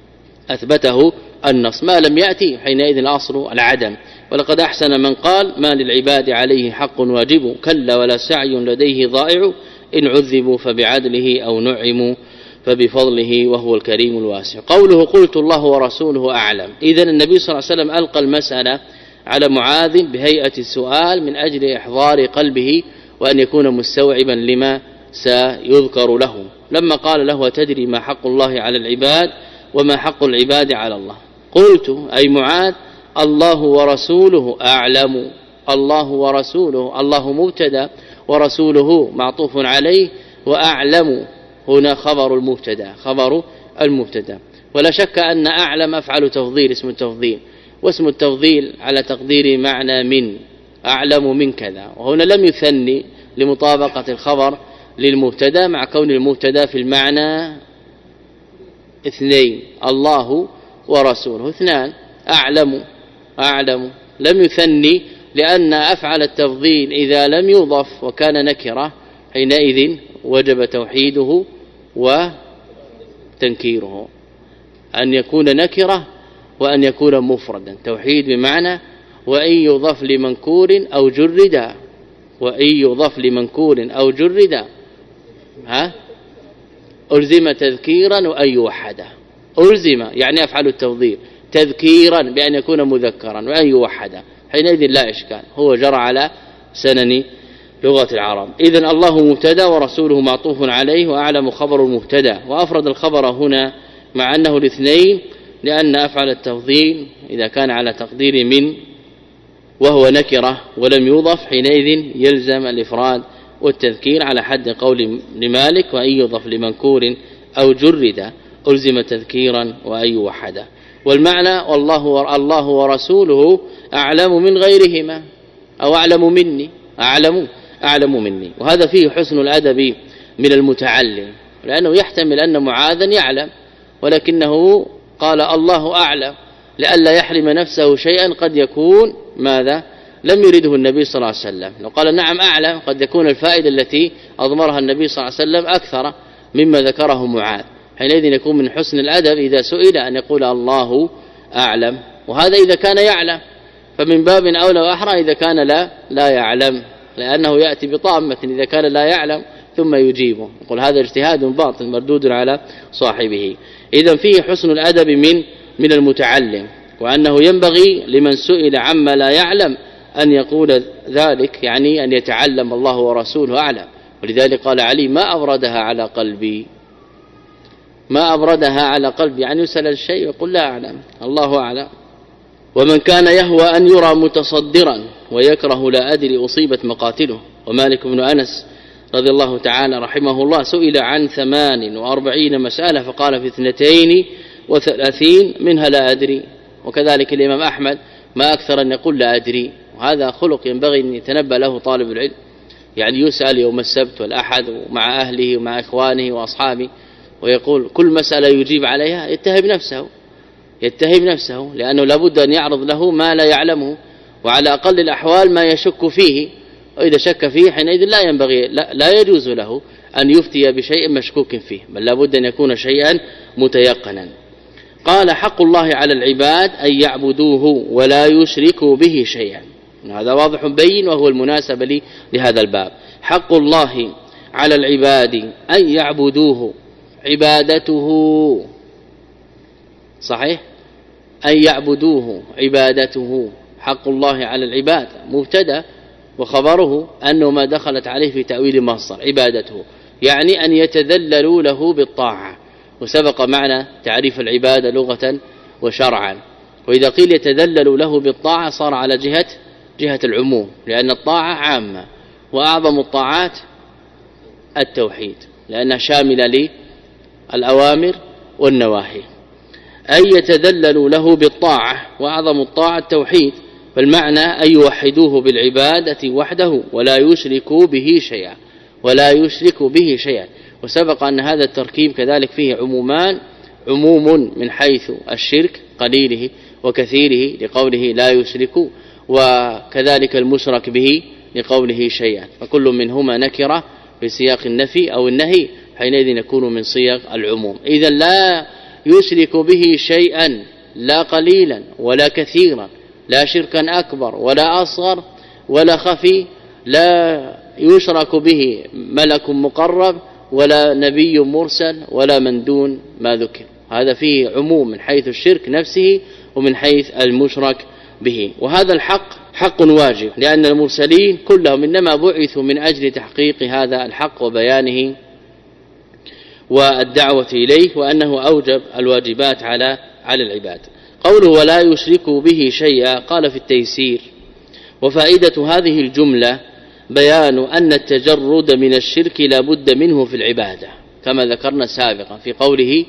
أثبته النص ما لم يأتي حينئذ الأصل العدم. ولقد أحسن من قال ما للعباد عليه حق واجب كلا ولا سعي لديه ضائع إن عذبوا فبعدله أو نعموا فبفضله وهو الكريم الواسع. قوله قلت الله ورسوله أعلم. إذن النبي صلى الله عليه وسلم ألقى المسألة على معاذ بهيئة السؤال من أجل إحضار قلبه وأن يكون مستوعبا لما سيذكر له. لما قال له تدري ما حق الله على العباد وما حق العباد على الله قلت أي معاذ الله ورسوله أعلم. الله ورسوله الله مبتدا ورسوله معطوف عليه وأعلم هنا خبر المبتدا خبر المبتدا. ولا شك أن أعلم أفعل تفضيل اسم التفضيل واسم التفضيل على تقدير معنى من أعلم من كذا وهنا لم يثني لمطابقة الخبر للمبتدا مع كون المبتدا في المعنى اثنين الله ورسوله اثنان أعلم أعلم لم يثني لأن أفعل التفضيل إذا لم يضف وكان نكرة حينئذ وجب توحيده وتنكيره أن يكون نكرة وأن يكون مفردا. توحيد بمعنى وإن يضف لمنكور أو جردا وإن يضف لمنكور أو جردا ها ألزم تذكيرا وأن يوحدا. ألزم يعني أفعل التفضيل تذكيرا بأن يكون مذكرا وأن يوحدا حينئذ لا إشكال هو جرى على سنن لغة العرب. إذن الله مبتدا ورسوله معطوف عليه وأعلم خبر المبتدا وأفرد الخبر هنا مع أنه الاثنين لأن أفعل التفضيل إذا كان على تقدير من وهو نكرة ولم يضف حينئذ يلزم الإفراد والتذكير على حد قول لمالك وأن يضف لمنكور أو جرد ألزم تذكيرا وأن يوحدا. والمعنى والله الله ورسوله أعلم من غيرهما أو أعلم مني أعلم أعلم مني. وهذا فيه حسن الأدب من المتعلم لأنه يحتمل أن معاذا يعلم ولكنه قال الله أعلم لئلا يحرم نفسه شيئا قد يكون ماذا لم يرده النبي صلى الله عليه وسلم. لو قال نعم أعلم قد يكون الفائدة التي أضمرها النبي صلى الله عليه وسلم أكثر مما ذكره معاذ حينئذ يكون من حسن الأدب إذا سئل أن يقول الله أعلم. وهذا إذا كان يعلم فمن باب أولى وأحرى إذا كان لا لا يعلم لأنه يأتي بطامة إذا كان لا يعلم ثم يجيبه يقول هذا اجتهاد باطل مردود على صاحبه. إذن فيه حسن الأدب من من المتعلم وأنه ينبغي لمن سئل عما لا يعلم أن يقول ذلك يعني أن يتعلم الله ورسوله أعلم. ولذلك قال علي ما أبردها على قلبي ما أبردها على قلبي يعني يسأل الشيء يقول لا أعلم الله أعلم. ومن كان يهوى أن يرى متصدرا ويكره لا أدري أصيبت مقاتله. ومالك بن أنس رضي الله تعالى رحمه الله سئل عن ثمان وأربعين مسألة فقال في اثنتين وثلاثين منها لا أدري وكذلك الإمام أحمد ما أكثر أن يقول لا أدري، وهذا خلق ينبغي أن يتنبأ له طالب العلم، يعني يسأل يوم السبت والأحد ومع أهله ومع إخوانه وأصحابه ويقول كل مسألة يجيب عليها، يتهم نفسه يتهم نفسه لأنه لابد أن يعرض له ما لا يعلمه، وعلى أقل الأحوال ما يشك فيه، وإذا شك فيه حينئذ لا ينبغي لا, لا يجوز له أن يفتي بشيء مشكوك فيه، بل لابد أن يكون شيئا متيقنا. قال حق الله على العباد أن يعبدوه ولا يشركوا به شيئا، هذا واضح بين وهو المناسب لي لهذا الباب. حق الله على العباد أن يعبدوه، عبادته صحيح، أن يعبدوه عبادته، حق الله على العباد مبتدا وخبره أنه ما دخلت عليه في تأويل مصدر عبادته، يعني أن يتذللوا له بالطاعة، وسبق معنا تعريف العبادة لغة وشرعا. وإذا قيل يتذللوا له بالطاعة صار على جهة جهة العموم، لأن الطاعة عامة، وأعظم الطاعات التوحيد لأنها شاملة للأوامر والنواهي. أن يتذللوا له بالطاعة، وأعظم الطاعة التوحيد، فالمعنى أن يوحدوه بالعبادة وحده ولا يشركوا به شيئا ولا يشركوا به شيئا. وسبق أن هذا التركيب كذلك فيه عمومان، عموم من حيث الشرك قليله وكثيره لقوله لا يشركوا، وكذلك المشرك به لقوله شيئا، فكل منهما نكرة بسياق النفي أو النهي، حينئذ يكون من صيغ العموم. إذا لا يشرك به شيئا، لا قليلا ولا كثيرا، لا شركا أكبر ولا أصغر ولا خفي، لا يشرك به ملك مقرب ولا نبي مرسل ولا من دون ما ذكر. هذا فيه عموم من حيث الشرك نفسه ومن حيث المشرك به. وهذا الحق حق واجب، لأن المرسلين كلهم إنما بعثوا من أجل تحقيق هذا الحق وبيانه والدعوة إليه، وأنه أوجب الواجبات على على العباد. قوله ولا يشركوا به شيئا، قال في التيسير: وفائدة هذه الجملة بيان أن التجرد من الشرك لا بد منه في العبادة، كما ذكرنا سابقا في قوله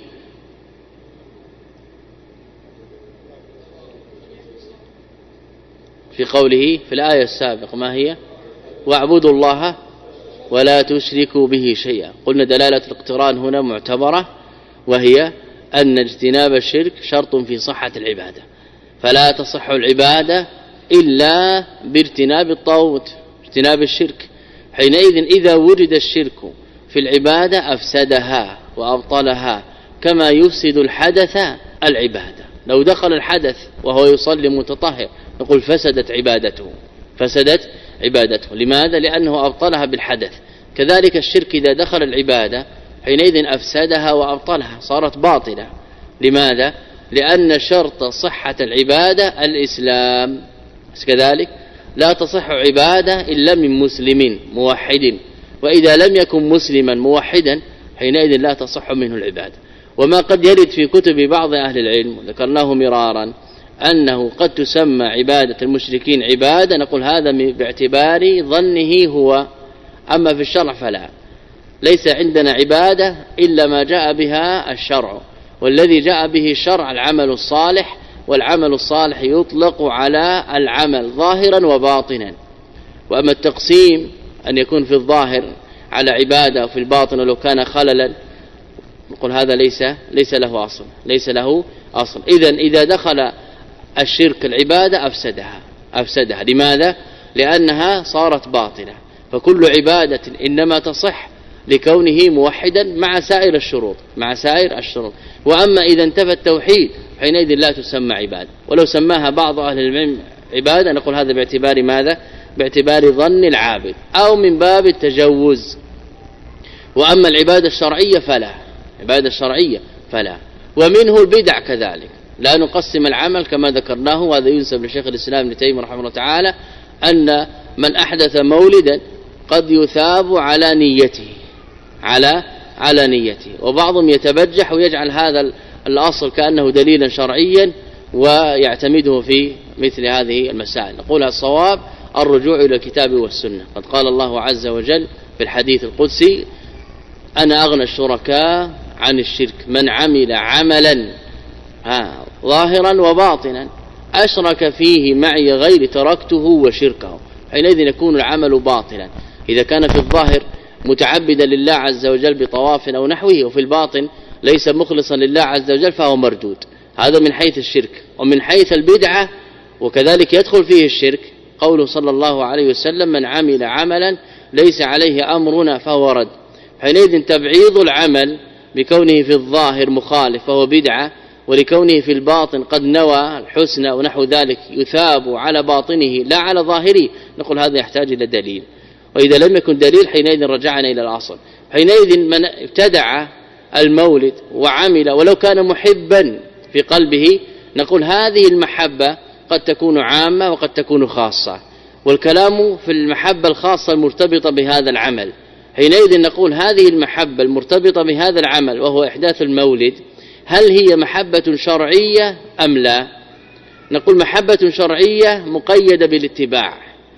في قوله في الآية السابقة ما هي؟ واعبدوا الله ولا تشركوا به شيئا. قلنا دلالة الاقتران هنا معتبرة، وهي أن اجتناب الشرك شرط في صحة العبادة، فلا تصح العبادة إلا بارتناب الطاغوت، اجتناب الشرك. حينئذ إذا وجد الشرك في العبادة أفسدها وأبطلها، كما يفسد الحدث العبادة. لو دخل الحدث وهو يصلي متطهر نقول فسدت عبادته، فسدت عبادته. لماذا؟ لأنه أبطلها بالحدث. كذلك الشرك إذا دخل العبادة حينئذ أفسدها وأبطلها، صارت باطلة. لماذا؟ لأن شرط صحة العبادة الإسلام، كذلك لا تصح عبادة إلا من مسلم موحد، وإذا لم يكن مسلما موحدا حينئذ لا تصح منه العبادة. وما قد يرد في كتب بعض أهل العلم ذكرناه مرارا أنه قد تسمى عبادة المشركين عبادة، نقول هذا باعتبار ظنه هو، أما في الشرع فلا، ليس عندنا عبادة إلا ما جاء بها الشرع، والذي جاء به الشرع العمل الصالح، والعمل الصالح يطلق على العمل ظاهرا وباطنا. وأما التقسيم أن يكون في الظاهر على عبادة وفي الباطن ولو كان خللا، نقول هذا ليس ليس له أصل، ليس له أصل. إذن إذا دخل الشرك العبادة أفسدها أفسدها لماذا؟ لأنها صارت باطلة. فكل عبادة إنما تصح لكونه موحدا مع سائر الشروط مع سائر الشروط. وأما إذا انتفى التوحيد حينئذ لا تسمى عبادة، ولو سماها بعض أهل العلم عبادة نقول هذا باعتبار ماذا؟ باعتبار ظن العابد أو من باب التجوز. وأما العبادة الشرعية فلا، عبادة الشرعية فلا. ومنه البدع كذلك، لا نقسم العمل كما ذكرناه، وهذا ينسب لشيخ الإسلام ابن تيمية رحمه الله تعالى، أن من أحدث مولدا قد يثاب على نيته على على نيته. وبعضهم يتبجح ويجعل هذا الأصل كأنه دليلا شرعيا ويعتمده في مثل هذه المسائل. نقول الصواب الرجوع إلى الكتاب والسنة. قد قال الله عز وجل في الحديث القدسي: أنا أغنى الشركاء عن الشرك من عمل عملا ظاهرا وباطنا، أشرك فيه معي غير تركته وشركه، حينئذ يكون العمل باطلا. إذا كان في الظاهر متعبدا لله عز وجل بطواف أو نحوه، وفي الباطن ليس مخلصا لله عز وجل، فهو مردود. هذا من حيث الشرك. ومن حيث البدعة وكذلك يدخل فيه الشرك قوله صلى الله عليه وسلم: من عمل عملا ليس عليه أمرنا فهو رد. حينئذ تبعيض العمل بكونه في الظاهر مخالف فهو بدعة، ولكونه في الباطن قد نوى الحسنى ونحو ذلك يثاب على باطنه لا على ظاهره، نقول هذا يحتاج إلى دليل. وإذا لم يكن دليل حينئذ رجعنا إلى الأصل. حينئذ من ابتدع المولد وعمل ولو كان محبا في قلبه، نقول هذه المحبة قد تكون عامة وقد تكون خاصة، والكلام في المحبة الخاصة المرتبطة بهذا العمل. حينئذ نقول هذه المحبة المرتبطة بهذا العمل وهو إحداث المولد، هل هي محبة شرعية أم لا؟ نقول محبة شرعية مقيدة بالاتباع،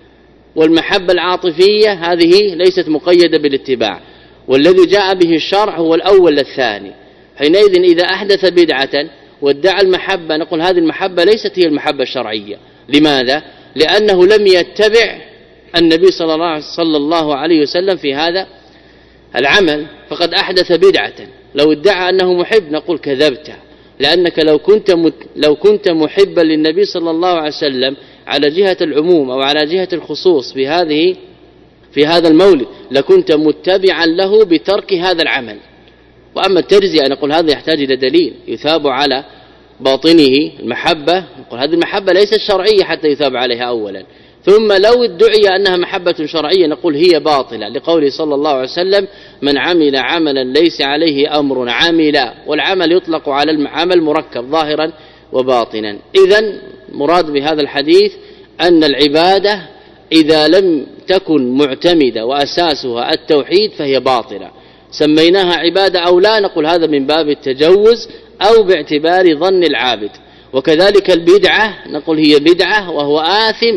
والمحبة العاطفية هذه ليست مقيدة بالاتباع، والذي جاء به الشرع هو الأول الثاني. حينئذ إذا أحدث بدعة وادعى المحبة، نقول هذه المحبة ليست هي المحبة الشرعية. لماذا؟ لأنه لم يتبع النبي صلى الله عليه وسلم في هذا العمل، فقد أحدث بدعة. لو ادعى أنه محب نقول كذبت، لأنك لو كنت لو كنت محبا للنبي صلى الله عليه وسلم على جهة العموم أو على جهة الخصوص في هذه في هذا المولد لكنت متبعا له بترك هذا العمل. وأما التجزئة نقول هذا يحتاج إلى دليل يثاب على باطنه المحبة، نقول هذه المحبة ليست شرعية حتى يثاب عليها أولا، ثم لو ادعي أنها محبة شرعية نقول هي باطلة، لقوله صلى الله عليه وسلم: من عمل عملا ليس عليه أمر عمل. والعمل يطلق على العمل مركب ظاهرا وباطنا. إذن مراد بهذا الحديث أن العبادة إذا لم تكن معتمدة وأساسها التوحيد فهي باطلة، سميناها عبادة أو لا نقول هذا من باب التجوز أو باعتبار ظن العابد. وكذلك البدعة نقول هي بدعة وهو آثم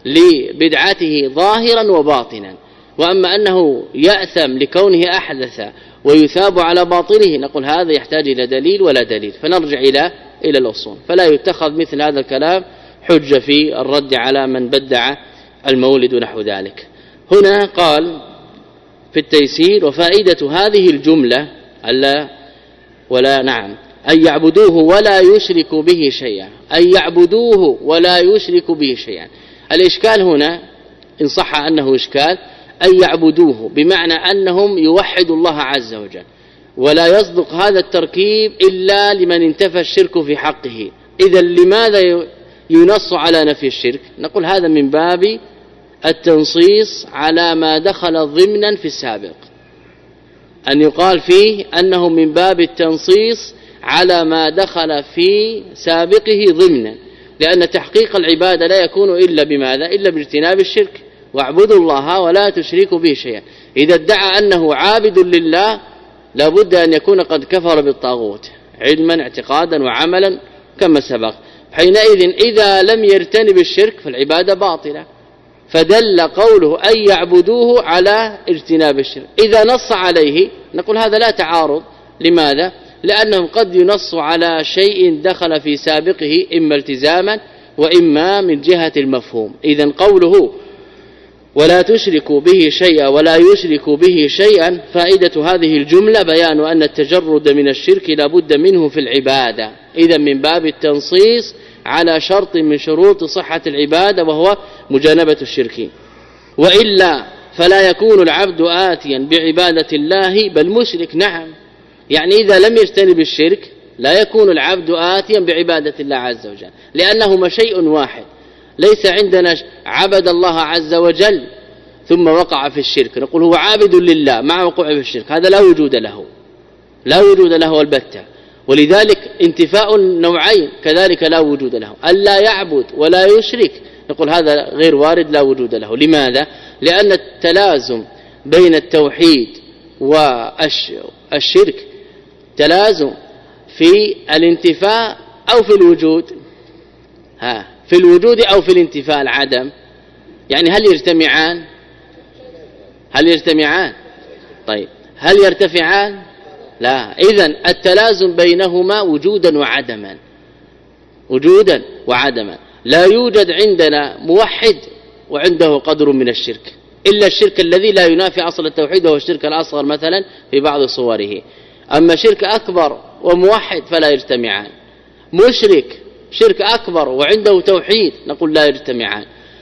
لبدعته ظاهرا وباطنا. وأما أنه يأثم لكونه أحدث ويثاب على باطله نقول هذا يحتاج إلى دليل ولا دليل، فنرجع إلى إلى الأصول. فلا يتخذ مثل هذا الكلام حجة في الرد على من بدع المولد ونحو ذلك. هنا قال في التيسير: وفائدة هذه الجملة ألا ولا نعم أن يعبدوه ولا يشركوا به شيئا، أن يعبدوه ولا يشركوا به شيئا. الإشكال هنا إن صح أنه إشكال أن يعبدوه بمعنى أنهم يوحدوا الله عز وجل، ولا يصدق هذا التركيب إلا لمن انتفى الشرك في حقه. إذا لماذا ينص على نفي الشرك؟ نقول هذا من باب التنصيص على ما دخل ضمنا في السابق، أن يقال فيه أنه من باب التنصيص على ما دخل في سابقه ضمنا، لأن تحقيق العبادة لا يكون إلا بماذا؟ إلا باجتناب الشرك. واعبدوا الله ولا تشركوا به شيئا. إذا ادعى أنه عابد لله لابد أن يكون قد كفر بالطاغوت علما اعتقادا وعملا كما سبق. حينئذ إذا لم يرتنب الشرك فالعبادة باطلة، فدل قوله أن يعبدوه على اجتناب الشرك. إذا نص عليه نقول هذا لا تعارض. لماذا؟ لأنهم قد ينص على شيء دخل في سابقه إما التزاما وإما من جهة المفهوم. إذن قوله ولا تشركوا به شيئا ولا يشركوا به شيئا، فائدة هذه الجملة بيان أن التجرد من الشرك لا بد منه في العبادة، إذن من باب التنصيص على شرط من شروط صحة العبادة وهو مجانبة الشرك. وإلا فلا يكون العبد آتيا بعبادة الله بل مشرك. نعم، يعني إذا لم يجتنب الشرك لا يكون العبد آتيا بعبادة الله عز وجل، لأنهما شيء واحد. ليس عندنا عبد الله عز وجل ثم وقع في الشرك نقول هو عابد لله مع وقوعه في الشرك، هذا لا وجود له، لا وجود له البتة. ولذلك انتفاء النوعين كذلك لا وجود له. ألا يعبد ولا يشرك نقول هذا غير وارد لا وجود له. لماذا؟ لأن التلازم بين التوحيد والشرك تلازم في الانتفاء أو في الوجود، ها في الوجود أو في الانتفاء العدم، يعني هل يجتمعان؟ هل يجتمعان؟ طيب هل يرتفعان؟ لا. إذن التلازم بينهما وجودا وعدما، وجودا وعدما. لا يوجد عندنا موحد وعنده قدر من الشرك إلا الشرك الذي لا ينافي أصل التوحيد وهو الشرك الأصغر مثلا في بعض صوره. أما شرك أكبر وموحد فلا يجتمعان. مشرك شرك أكبر وعنده توحيد نقول لا يجتمعان.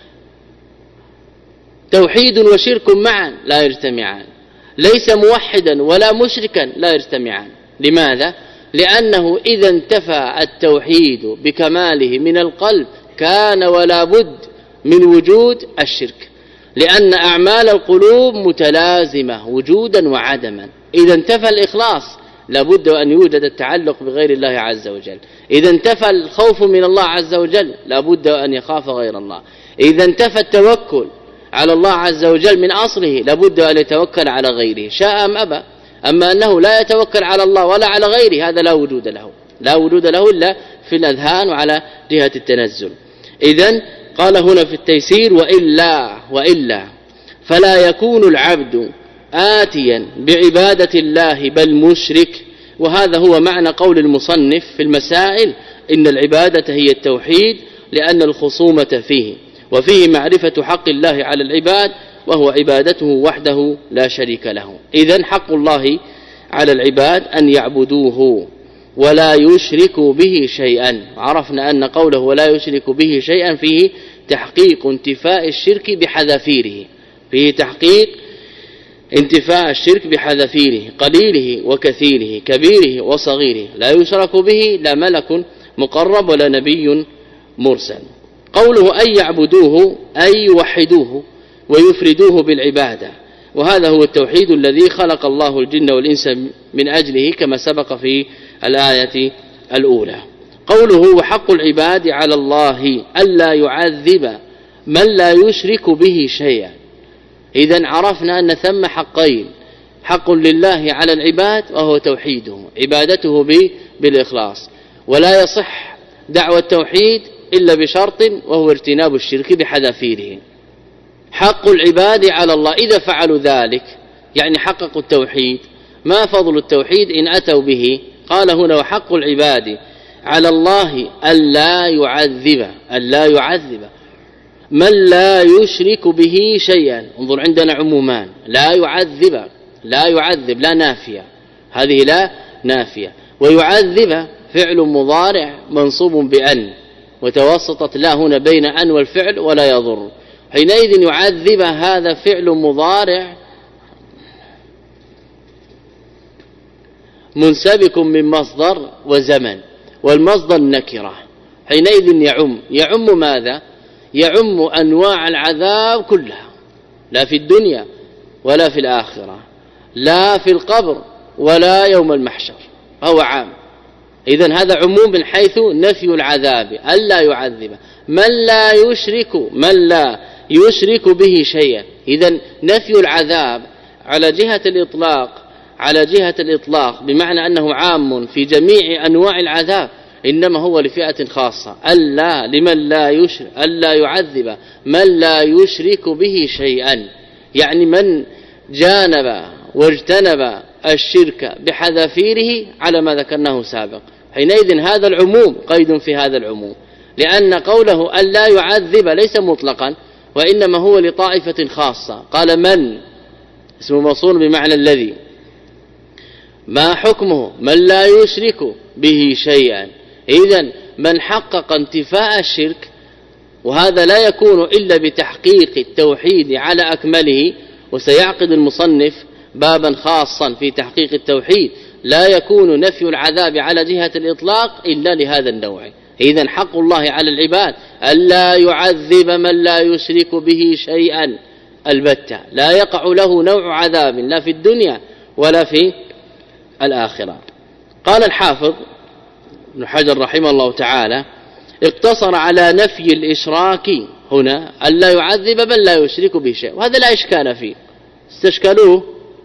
توحيد وشرك معا لا يجتمعان. ليس موحدا ولا مشركا لا يجتمعان. لماذا؟ لأنه إذا انتفى التوحيد بكماله من القلب كان ولا بد من وجود الشرك، لأن أعمال القلوب متلازمة وجودا وعدما. إذا انتفى الإخلاص لابد أن يوجد التعلق بغير الله عز وجل. إذا انتفى الخوف من الله عز وجل لابد أن يخاف غير الله. إذا انتفى التوكل على الله عز وجل من أصله لابد أن يتوكل على غيره شاء أم أبى. أما أنه لا يتوكل على الله ولا على غيره هذا لا وجود له، لا وجود له إلا في الأذهان وعلى جهة التنزل. إذن قال هنا في التيسير وإلا وإلا فلا يكون العبد آتيا بعبادة الله بل مشرك. وهذا هو معنى قول المصنف في المسائل إن العبادة هي التوحيد لأن الخصومة فيه، وفيه معرفة حق الله على العباد وهو عبادته وحده لا شريك له. إذن حق الله على العباد أن يعبدوه ولا يشركوا به شيئا. عرفنا أن قوله ولا يشرك به شيئا فيه تحقيق انتفاء الشرك بحذافيره، فيه تحقيق انتفاء الشرك بحذافيره قليله وكثيره كبيره وصغيره. لا يشرك به لا ملك مقرب ولا نبي مرسل. قوله أن يعبدوه أي يوحدوه ويفردوه بالعبادة، وهذا هو التوحيد الذي خلق الله الجن والإنس من أجله كما سبق في الآية الأولى. قوله وحق العباد على الله ألا يعذب من لا يشرك به شيئا. إذن عرفنا أن ثم حقين، حق لله على العباد وهو توحيده عبادته بالإخلاص، ولا يصح دعوى التوحيد إلا بشرط وهو اجتناب الشرك بحذافيره. حق العباد على الله إذا فعلوا ذلك يعني حققوا التوحيد. ما فضل التوحيد إن أتوا به؟ قال هنا وحق العباد على الله ألا يعذب ألا يعذب من لا يشرك به شيئا. انظر عندنا عمومان، لا يعذب لا يعذب لا نافية، هذه لا نافية، ويعذب فعل مضارع منصوب بأن وتوسطت لا هنا بين أن والفعل ولا يضر. حينئذ يعذب هذا فعل مضارع منسبك من مصدر وزمن، والمصدر نكرة. حينئذ يعم يعم ماذا؟ يعم أنواع العذاب كلها، لا في الدنيا ولا في الآخرة، لا في القبر ولا يوم المحشر، هو عام. إذن هذا عموم من حيث نفي العذاب ألا يعذب من لا يشرك من لا يشرك به شيئا. إذن نفي العذاب على جهة الإطلاق على جهة الإطلاق بمعنى أنه عام في جميع أنواع العذاب، إنما هو لفئة خاصة ألا لمن لا يشرك ألا يعذب من لا يشرك به شيئا، يعني من جانب واجتنب الشرك بحذافيره على ما ذكرناه سابق. حينئذ هذا العموم قيد في هذا العموم، لأن قوله ألا يعذب ليس مطلقا وإنما هو لطائفة خاصة. قال من اسم موصول بمعنى الذي، ما حكمه؟ من لا يشرك به شيئا. إذن من حقق انتفاء الشرك، وهذا لا يكون إلا بتحقيق التوحيد على أكمله، وسيعقد المصنف بابا خاصا في تحقيق التوحيد، لا يكون نفي العذاب على جهة الإطلاق إلا لهذا النوع. إذن حق الله على العباد ألا يعذب من لا يشرك به شيئا البتة، لا يقع له نوع عذاب لا في الدنيا ولا في الآخرة. قال الحافظ ابن حجر رحمه الله تعالى اقتصر على نفي الإشراك هنا ألا يعذب من لا يشرك به شيء، وهذا لا إشكال فيه، استشكلوه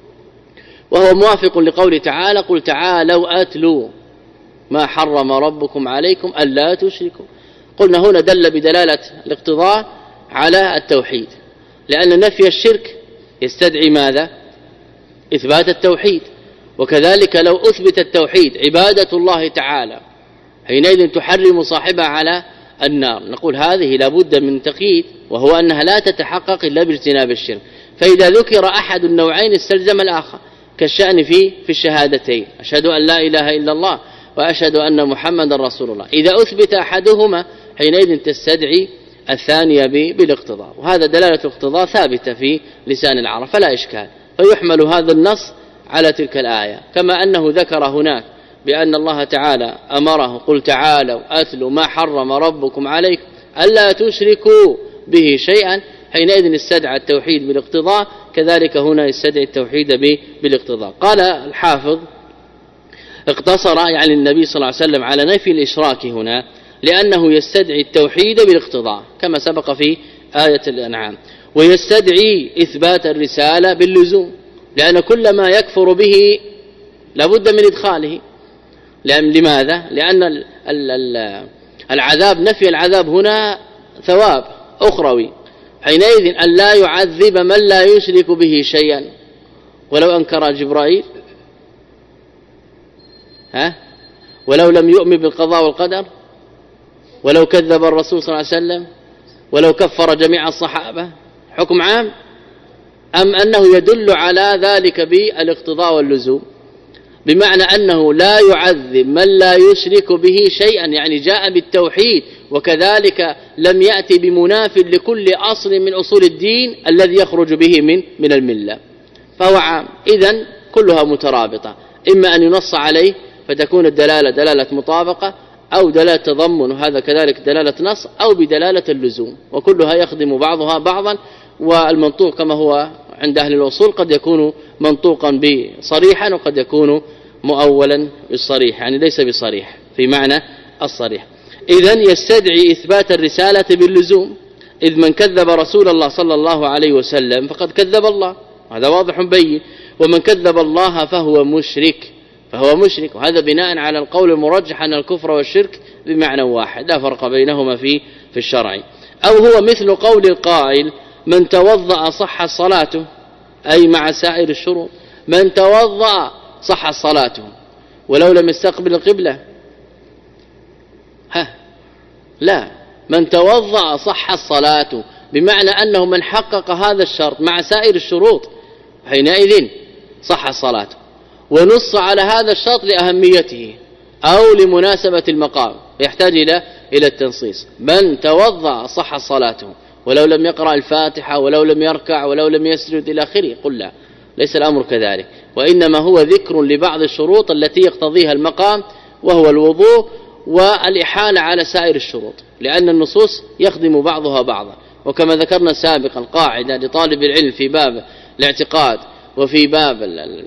وهو موافق لقوله تعالى قل تعالوا أتلوا ما حرم ربكم عليكم ألا تشركوا. قلنا هنا دل بدلالة الاقتضاء على التوحيد، لأن نفي الشرك يستدعي ماذا؟ إثبات التوحيد. وكذلك لو أثبت التوحيد عبادة الله تعالى، حينئذ تحرم صاحبها على النار. نقول هذه لابد من تقييد، وهو أنها لا تتحقق إلا باجتناب الشرك. فإذا ذكر أحد النوعين استلزم الآخر، كالشأن في في الشهادتين، أشهد أن لا إله إلا الله وأشهد أن محمد رسول الله. إذا أثبت أحدهما حينئذ تستدعي الثانية بالاقتضاء، وهذا دلالة الاقتضاء ثابتة في لسان العرب فلا إشكال. فيحمل هذا النص على تلك الآية، كما أنه ذكر هناك بأن الله تعالى أمره قل تعالوا أتل ما حرم ربكم عليكم ألا تشركوا به شيئا، حينئذ استدعى التوحيد بالاقتضاء، كذلك هنا يستدعي التوحيد بالاقتضاء. قال الحافظ اقتصر يعني النبي صلى الله عليه وسلم على نفي الإشراك هنا لأنه يستدعي التوحيد بالاقتضاء كما سبق في آية الأنعام، ويستدعي إثبات الرسالة باللزوم، لأن كل ما يكفر به لابد من إدخاله. لأن لماذا؟ لأن العذاب، نفي العذاب هنا ثواب أخروي، حينئذ أن لا يعذب من لا يشرك به شيئا ولو أنكر جبرائيل، ها؟ ولو لم يؤمن بالقضاء والقدر، ولو كذب الرسول صلى الله عليه وسلم، ولو كفر جميع الصحابة، حكم عام، أم أنه يدل على ذلك بالاقتضاء واللزوم، بمعنى أنه لا يعذب من لا يشرك به شيئا، يعني جاء بالتوحيد وكذلك لم يأتي بمناف لكل أصل من أصول الدين الذي يخرج به من من الملة، فهو عام. إذن كلها مترابطة، إما أن ينص عليه فتكون الدلالة دلالة مطابقة، أو دلالة تضمن وهذا كذلك دلالة نص، أو بدلالة اللزوم، وكلها يخدم بعضها بعضا. والمنطوق كما هو عند أهل الوصول قد يكون منطوقا بصريحا وقد يكون مؤولا بالصريح، يعني ليس بصريح في معنى الصريح. إذن يستدعي إثبات الرسالة باللزوم، إذ من كذب رسول الله صلى الله عليه وسلم فقد كذب الله، هذا واضح بين، ومن كذب الله فهو مشرك فهو مشرك، وهذا بناء على القول المرجح أن الكفر والشرك بمعنى واحد لا فرق بينهما في في الشرع. أو هو مثل قول القائل من توضأ صح صلاته، أي مع سائر الشروط، من توضأ صح صلاته ولو لم يستقبل القبلة، ها لا، من توضأ صح الصلاة، بمعنى أنه من حقق هذا الشرط مع سائر الشروط حينئذ صح الصلاة، ونص على هذا الشرط لأهميته أو لمناسبة المقام يحتاج إلى إلى التنصيص. من توضأ صح صلاته ولو لم يقرأ الفاتحة ولو لم يركع ولو لم يسجد إلى آخره، قل لا، ليس الأمر كذلك، وإنما هو ذكر لبعض الشروط التي يقتضيها المقام، وهو الوضوء والإحالة على سائر الشروط، لأن النصوص يخدم بعضها بعضا. وكما ذكرنا سابقا قاعدة لطالب العلم في باب الاعتقاد وفي باب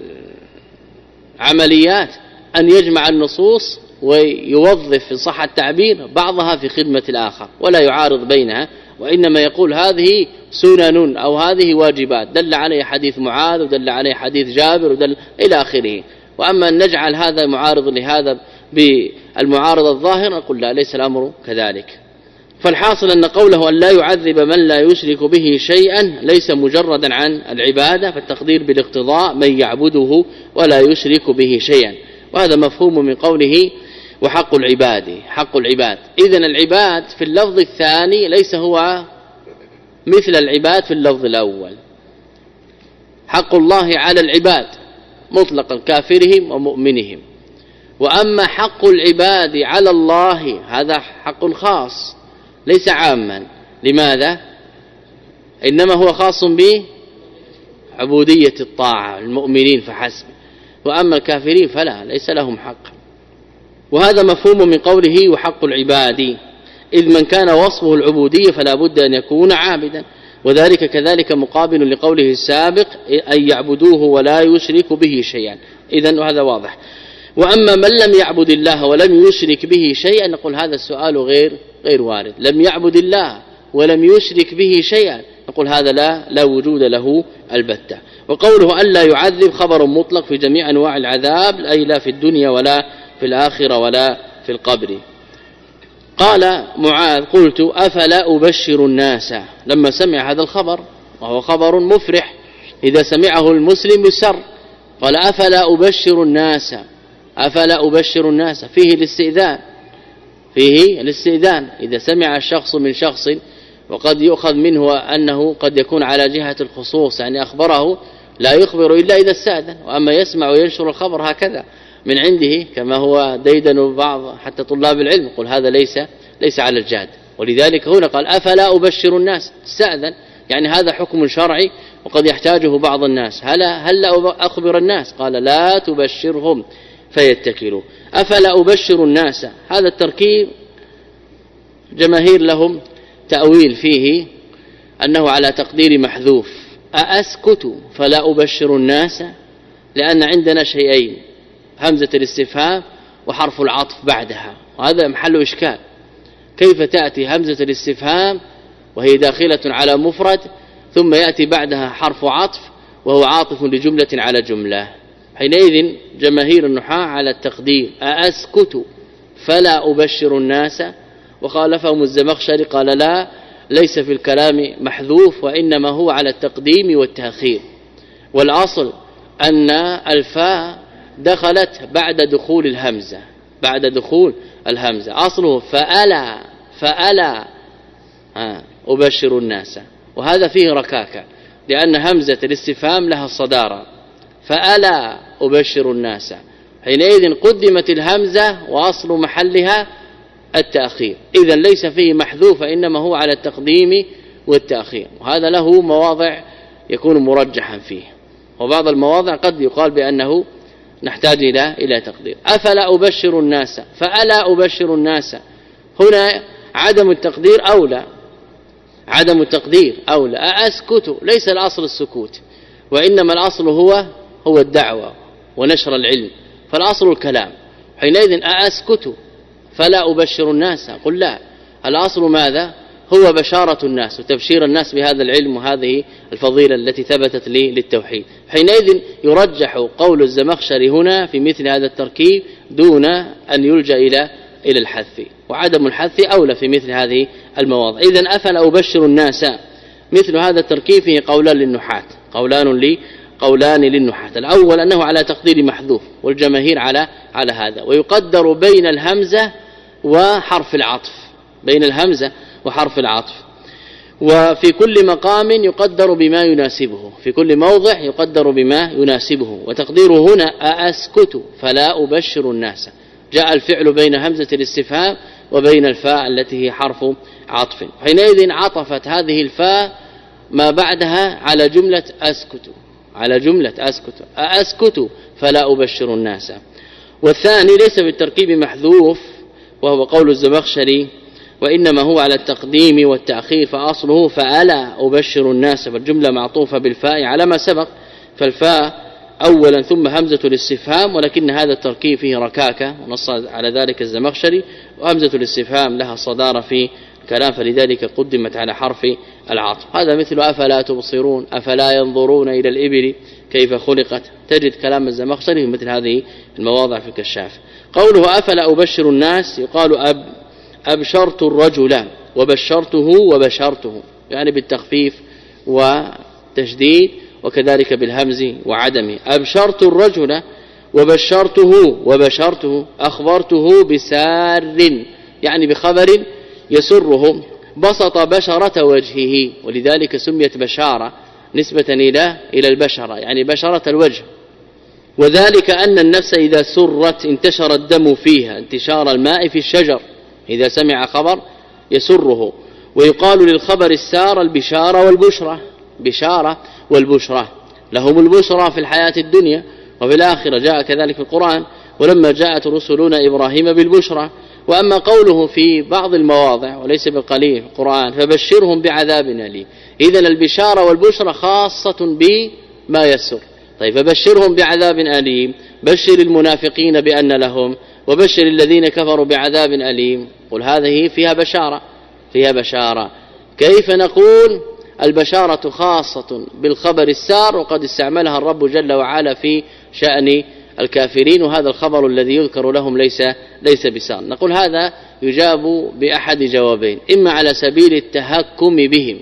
العمليات أن يجمع النصوص ويوظف في صح التعبير بعضها في خدمة الآخر ولا يعارض بينها، وإنما يقول هذه سنن أو هذه واجبات دل عليه حديث معاذ ودل عليه حديث جابر ودل إلى آخره. وأما أن نجعل هذا معارض لهذا بالمعارضة الظاهرة نقول لا، ليس الأمر كذلك. فالحاصل أن قوله أن لا يعذب من لا يشرك به شيئا ليس مجردا عن العبادة، فالتقدير بالاقتضاء من يعبده ولا يشرك به شيئا، وهذا مفهوم من قوله وحق العباد حق العباد. إذن العباد في اللفظ الثاني ليس هو مثل العباد في اللفظ الأول، حق الله على العباد مطلقا كافرهم ومؤمنهم، وأما حق العباد على الله هذا حق خاص ليس عاما. لماذا؟ إنما هو خاص بعبودية الطاعة المؤمنين فحسب، وأما الكافرين فلا، ليس لهم حق. وهذا مفهوم من قوله وحق العباد، إذ من كان وصفه العبودية فلا بد أن يكون عابدا، وذلك كذلك مقابل لقوله السابق أن يعبدوه ولا يشرك به شيئا. إذن وهذا واضح. وأما من لم يعبد الله ولم يشرك به شيئا نقول هذا السؤال غير غير وارد. لم يعبد الله ولم يشرك به شيئا نقول هذا لا لا وجود له البتة. وقوله أن لا يعذب خبر مطلق في جميع أنواع العذاب، أي لا في الدنيا ولا في الآخرة ولا في القبر. قال معاذ قلت أفلا أبشر الناس، لما سمع هذا الخبر وهو خبر مفرح إذا سمعه المسلم يسر، قال أفلا أبشر الناس، أفلا أبشر الناس فيه الاستئذان، فيه الاستئذان. إذا سمع الشخص من شخص وقد يؤخذ منه أنه قد يكون على جهة الخصوص، يعني أخبره لا يخبر إلا إذا استأذن، وأما يسمع وينشر الخبر هكذا من عنده كما هو ديدن بعض حتى طلاب العلم، قل هذا ليس ليس على الجاد. ولذلك هنا قال أفلا أبشر الناس، استأذن يعني هذا حكم شرعي وقد يحتاجه بعض الناس. هل هل أخبر الناس؟ قال لا تبشرهم فيتكلوا. أفلا أبشر الناس، هذا التركيب جماهير لهم تأويل فيه أنه على تقدير محذوف. أأسكت فلا أبشر الناس، لأن عندنا شيئين، همزة الاستفهام وحرف العطف بعدها، وهذا محل إشكال. كيف تأتي همزة الاستفهام وهي داخلة على مفرد ثم يأتي بعدها حرف عطف وهو عاطف لجملة على جملة؟ حينئذ جماهير النحاة على التقدير أأسكت فلا أبشر الناس، وخالفهم الزمخشري قال لا، ليس في الكلام محذوف وإنما هو على التقديم والتأخير. والأصل أن الفاء دخلت بعد دخول الهمزة، بعد دخول الهمزة، أصله فألا فألا أبشر الناس، وهذا فيه ركاكة لأن همزة الاستفهام لها الصدارة، فألا أبشر الناس، حينئذ قدمت الهمزة وأصل محلها التأخير. إذن ليس فيه محذوف إنما هو على التقديم والتأخير، وهذا له مواضع يكون مرجحا فيه، وبعض المواضع قد يقال بأنه نحتاج إلى إلى تقدير. أفلا أبشر الناس، فألا أبشر الناس، هنا عدم التقدير أولى، عدم التقدير أولى. أأسكت ليس الأصل السكوت، وإنما الأصل هو هو الدعوة ونشر العلم، فالأصل الكلام. حينئذ أأسكت فلا أبشر الناس، قل لا، الأصل ماذا؟ هو بشارة الناس وتبشير الناس بهذا العلم وهذه الفضيلة التي ثبتت لي للتوحيد. حينئذ يرجح قول الزمخشري هنا في مثل هذا التركيب دون أن يلجأ إلى إلى الحذف، وعدم الحذف أولى في مثل هذه المواضع. إذن أفلا أبشر الناس، مثل هذا التركيب فيه قولان للنحاة، قولان لي قولان للنحاة. الأول أنه على تقدير محذوف، والجماهير على على هذا، ويقدر بين الهمزة وحرف العطف، بين الهمزة وحرف العطف، وفي كل مقام يقدر بما يناسبه، في كل موضع يقدر بما يناسبه. وتقديره هنا أأسكت فلا أبشر الناس، جاء الفعل بين همزة الاستفهام وبين الفاء التي هي حرف عطف، حينئذ عطفت هذه الفاء ما بعدها على جملة أسكت، على جملة أسكت، أأسكت فلا أبشر الناس. والثاني ليس بالتركيب محذوف، وهو قول الزمخشري وإنما هو على التقديم والتأخير، فأصله فألا أبشر الناس، فالجملة معطوفة بالفاء على ما سبق، فالفاء أولا ثم همزة الاستفهام، ولكن هذا التركيب فيه ركاكة ونص على ذلك الزمخشري، وهمزة الاستفهام لها صدارة في الكلام، فلذلك قدمت على حرف العطف. هذا مثل أفلا تبصرون، أفلا ينظرون إلى الإبل كيف خلقت، تجد كلام الزمخشري مثل هذه المواضع في الكشاف. قوله أفلا أبشر الناس، يقال أب أبشرت الرجل وبشرته وبشرته، يعني بالتخفيف وتشديد، وكذلك بالهمز وعدمه. أبشرت الرجل وبشرته وبشرته، أخبرته بسار يعني بخبر يسره، بسط بشرة وجهه، ولذلك سميت بشارة نسبة إلى إلى البشرة، يعني بشرة الوجه. وذلك أن النفس إذا سرت انتشر الدم فيها انتشار الماء في الشجر، إذا سمع خبر يسره. ويقال للخبر السار البشارة والبشرة، بشارة والبشرة، لهم البشرى في الحياة الدنيا وفي الآخرة، جاء كذلك في القرآن ولما جاءت رسلنا إبراهيم بالبشرى. وأما قوله في بعض المواضع وليس بالقليل في القرآن فبشرهم بعذاب أليم، إذن البشارة والبشرى خاصة بما يسر. طيب فبشرهم بعذاب أليم، بشر المنافقين بأن لهم، وبشر الذين كفروا بعذاب أليم، قل هذه فيها بشارة، فيها بشارة. كيف نقول البشارة خاصة بالخبر السار وقد استعملها الرب جل وعلا في شأن الكافرين، وهذا الخبر الذي يذكر لهم ليس ليس بسار؟ نقول هذا يجاب بأحد جوابين، إما على سبيل التهكم بهم،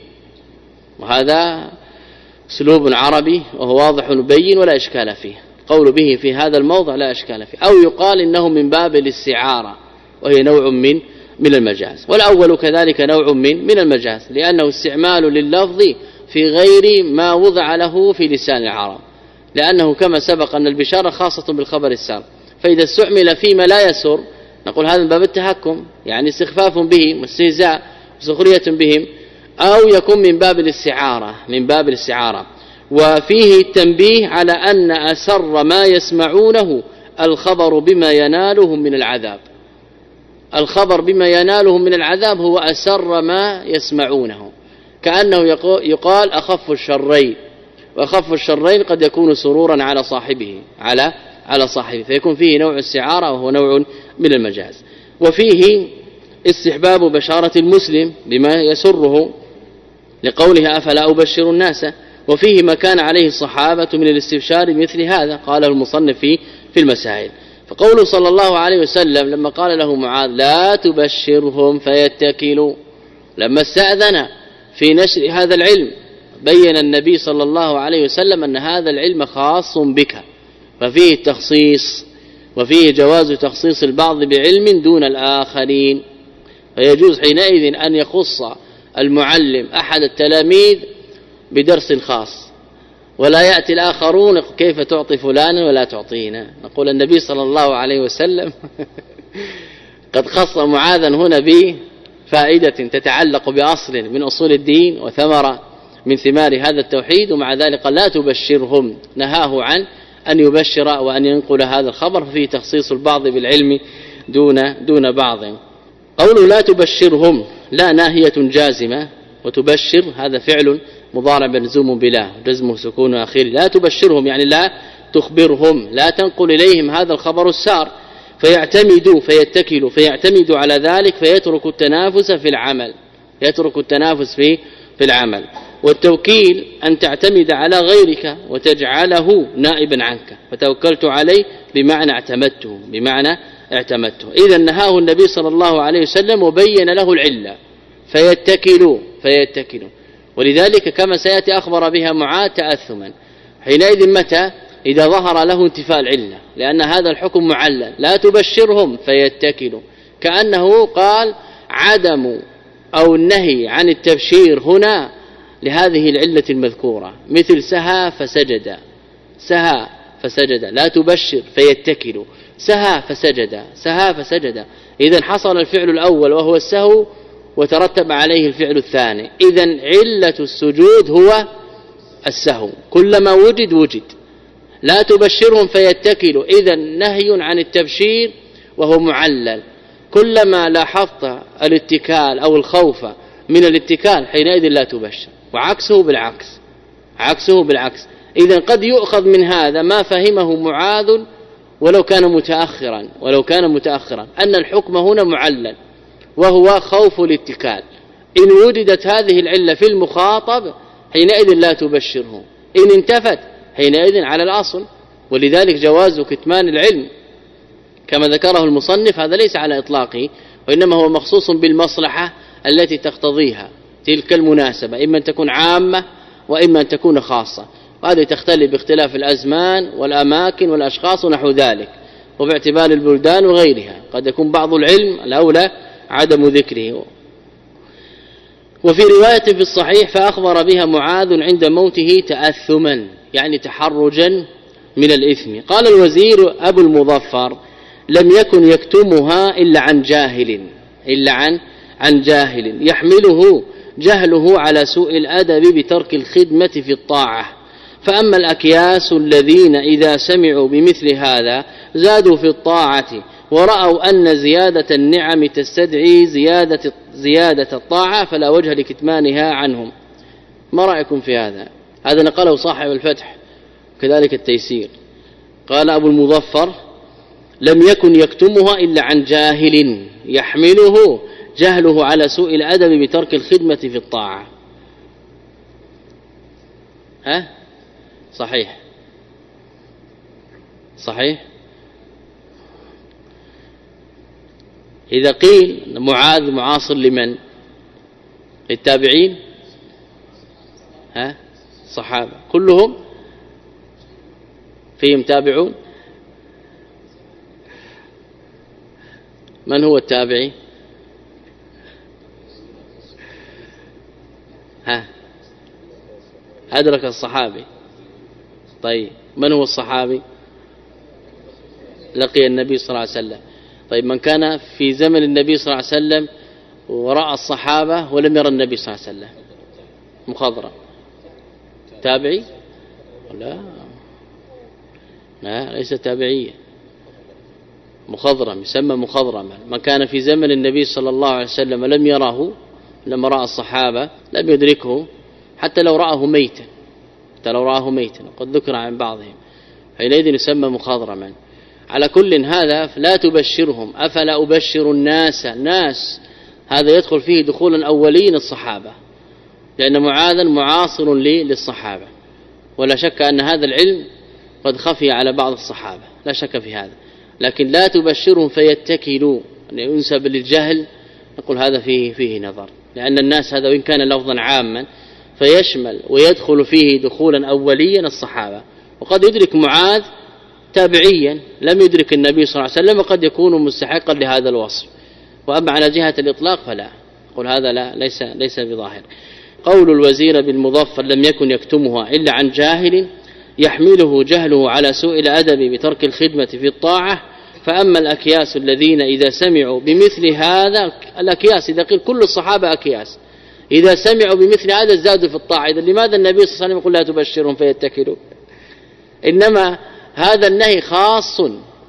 وهذا أسلوب عربي وهو واضح بين ولا إشكال فيه، قول به في هذا الموضع لا إشكال فيه، أو يقال إنه من باب الاستعارة وهي نوع من من المجاز. والأول كذلك نوع من من المجاز، لأنه استعمال لللفظ في غير ما وضع له في لسان العرب، لأنه كما سبق أن البشارة خاصة بالخبر السار، فإذا استعمل فيما لا يسر نقول هذا من باب التهكم، يعني استخفاف بهم واستهزاء وسخرية بهم، أو يكون من باب الاستعارة من باب الاستعارة. وفيه التنبيه على أن أسر ما يسمعونه الخبر بما ينالهم من العذاب. الخبر بما ينالهم من العذاب هو أسر ما يسمعونه، كأنه يقال أخف الشرين، وأخف الشرين قد يكون سرورا على صاحبه على على صاحبه، فيكون فيه نوع استعارة وهو نوع من المجاز. وفيه استحباب بشارة المسلم بما يسره لقولها أفلا أبشر الناس، وفيه ما كان عليه الصحابة من الاستبشار بمثل هذا قاله المصنف في المسائل. فقوله صلى الله عليه وسلم لما قال له معاذ لا تبشرهم فيتكلوا، لما استأذن في نشر هذا العلم بين النبي صلى الله عليه وسلم أن هذا العلم خاص بك، ففيه التخصيص وفيه جواز تخصيص البعض بعلم دون الآخرين، فيجوز حينئذ أن يخص المعلم أحد التلاميذ بدرس خاص، ولا يأتي الآخرون كيف تعطي فلانا ولا تعطينا. نقول النبي صلى الله عليه وسلم قد خص معاذا هنا بفائدة تتعلق بأصل من أصول الدين وثمرة من ثمار هذا التوحيد، ومع ذلك لا تبشرهم، نهاه عن أن يبشر وأن ينقل هذا الخبر، فيه تخصيص البعض بالعلم دون دون بعض. قوله لا تبشرهم لا ناهية جازمة، وتبشر هذا فعل مضارع مجزوم بلا جزمه سكون أخير، لا تبشرهم يعني لا تخبرهم، لا تنقل إليهم هذا الخبر السار، فيعتمدوا فيتكلوا فيعتمدوا على ذلك، فيترك التنافس في العمل يترك التنافس في في العمل. والتوكيل أن تعتمد على غيرك وتجعله نائبا عنك، فتوكلت عليه بمعنى اعتمدته بمعنى اعتمدته إذا نهاه النبي صلى الله عليه وسلم وبين له العلة، فيتكلوا فيتكلوا ولذلك كما سيأتي أخبر بها معاذ تأثما. حينئذ متى؟ إذا ظهر له انتفاء العلة، لأن هذا الحكم معلل، لا تبشرهم فيتكلوا، كأنه قال عدم أو النهي عن التبشير هنا لهذه العلة المذكورة، مثل سهى فسجد سهى فسجد، لا تبشر فيتكلوا، سهى فسجد سهى فسجد. إذن حصل الفعل الأول وهو السهو وترتب عليه الفعل الثاني، إذن علة السجود هو السهو، كلما وجد وجد. لا تبشرهم فيتكلوا إذن نهي عن التبشير وهو معلل، كلما لاحظت الاتكال أو الخوف من الاتكال حينئذ لا تبشر، وعكسه بالعكس عكسه بالعكس. إذن قد يؤخذ من هذا ما فهمه معاذ ولو كان متأخرا ولو كان متأخرا أن الحكم هنا معلل وهو خوف الاتكال. إن وجدت هذه العلة في المخاطب حينئذ لا تبشره، إن انتفت حينئذ على الأصل. ولذلك جواز كتمان العلم كما ذكره المصنف هذا ليس على إطلاقه، وإنما هو مخصوص بالمصلحة التي تقتضيها تلك المناسبة، إما أن تكون عامة وإما أن تكون خاصة، وهذه تختلف باختلاف الأزمان والأماكن والأشخاص ونحو ذلك، وباعتبار البلدان وغيرها قد يكون بعض العلم الأولى عدم ذكره. وفي رواية في الصحيح فأخبر بها معاذ عند موته تأثما يعني تحرجا من الإثم. قال الوزير أبو المظفر لم يكن يكتمها إلا عن جاهل إلا عن عن جاهل يحمله جهله على سوء الأدب بترك الخدمة في الطاعة. فأما الأكياس الذين إذا سمعوا بمثل هذا زادوا في الطاعة ورأوا أن زيادة النعم تستدعي زيادة زيادة الطاعة فلا وجه لكتمانها عنهم. ما رأيكم في هذا؟ هذا نقله صاحب الفتح كذلك التيسير. قال أبو المظفر لم يكن يكتمها إلا عن جاهل يحمله جهله على سوء الأدب بترك الخدمة في الطاعة. ها؟ صحيح صحيح. إذا قيل معاذ معاصر لمن؟ للتابعين؟ ها؟ صحابة كلهم فيهم تابعون. من هو التابعي؟ ها أدرك الصحابي. طيب من هو الصحابي؟ لقي النبي صلى الله عليه وسلم. طيب من كان في زمن النبي صلى الله عليه وسلم ورأى الصحابة ولم يرى النبي صلى الله عليه وسلم؟ مخضرم تابعي؟ لا لا ليس تابعيا، مخضرم يسمى مخضرما. من كان في زمن النبي صلى الله عليه وسلم لم يره، لما رأى الصحابة لم يدركه، حتى لو رآه ميتا، حتى لو رآه ميتا قد ذكر عن بعضهم، حينئذ يسمى مخضرما. على كل هذا لا تبشرهم. أفلا أبشر الناس، ناس هذا يدخل فيه دخولا أولين الصحابة، لأن معاذا معاصر للصحابة، ولا شك أن هذا العلم قد خفي على بعض الصحابة، لا شك في هذا. لكن لا تبشرهم فيتكلوا، أن ينسب للجهل، نقول هذا فيه فيه نظر، لأن الناس هذا وإن كان لفظا عاما فيشمل ويدخل فيه دخولا أوليا الصحابة. وقد يدرك معاذ تابعيا لم يدرك النبي صلى الله عليه وسلم، وقد يكون مستحقا لهذا الوصف. وأما على جهة الإطلاق فلا، قل هذا لا ليس ليس بظاهر. قول الوزير بالمظفر لم يكن يكتمها إلا عن جاهل يحمله جهله على سوء الأدب بترك الخدمة في الطاعة. فأما الأكياس الذين إذا سمعوا بمثل هذا، الأكياس إذا قيل كل الصحابة أكياس، إذا سمعوا بمثل هذا زادوا في الطاعة. إذا لماذا النبي صلى الله عليه وسلم يقول لا تبشرهم فيتكلوا؟ إنما هذا النهي خاص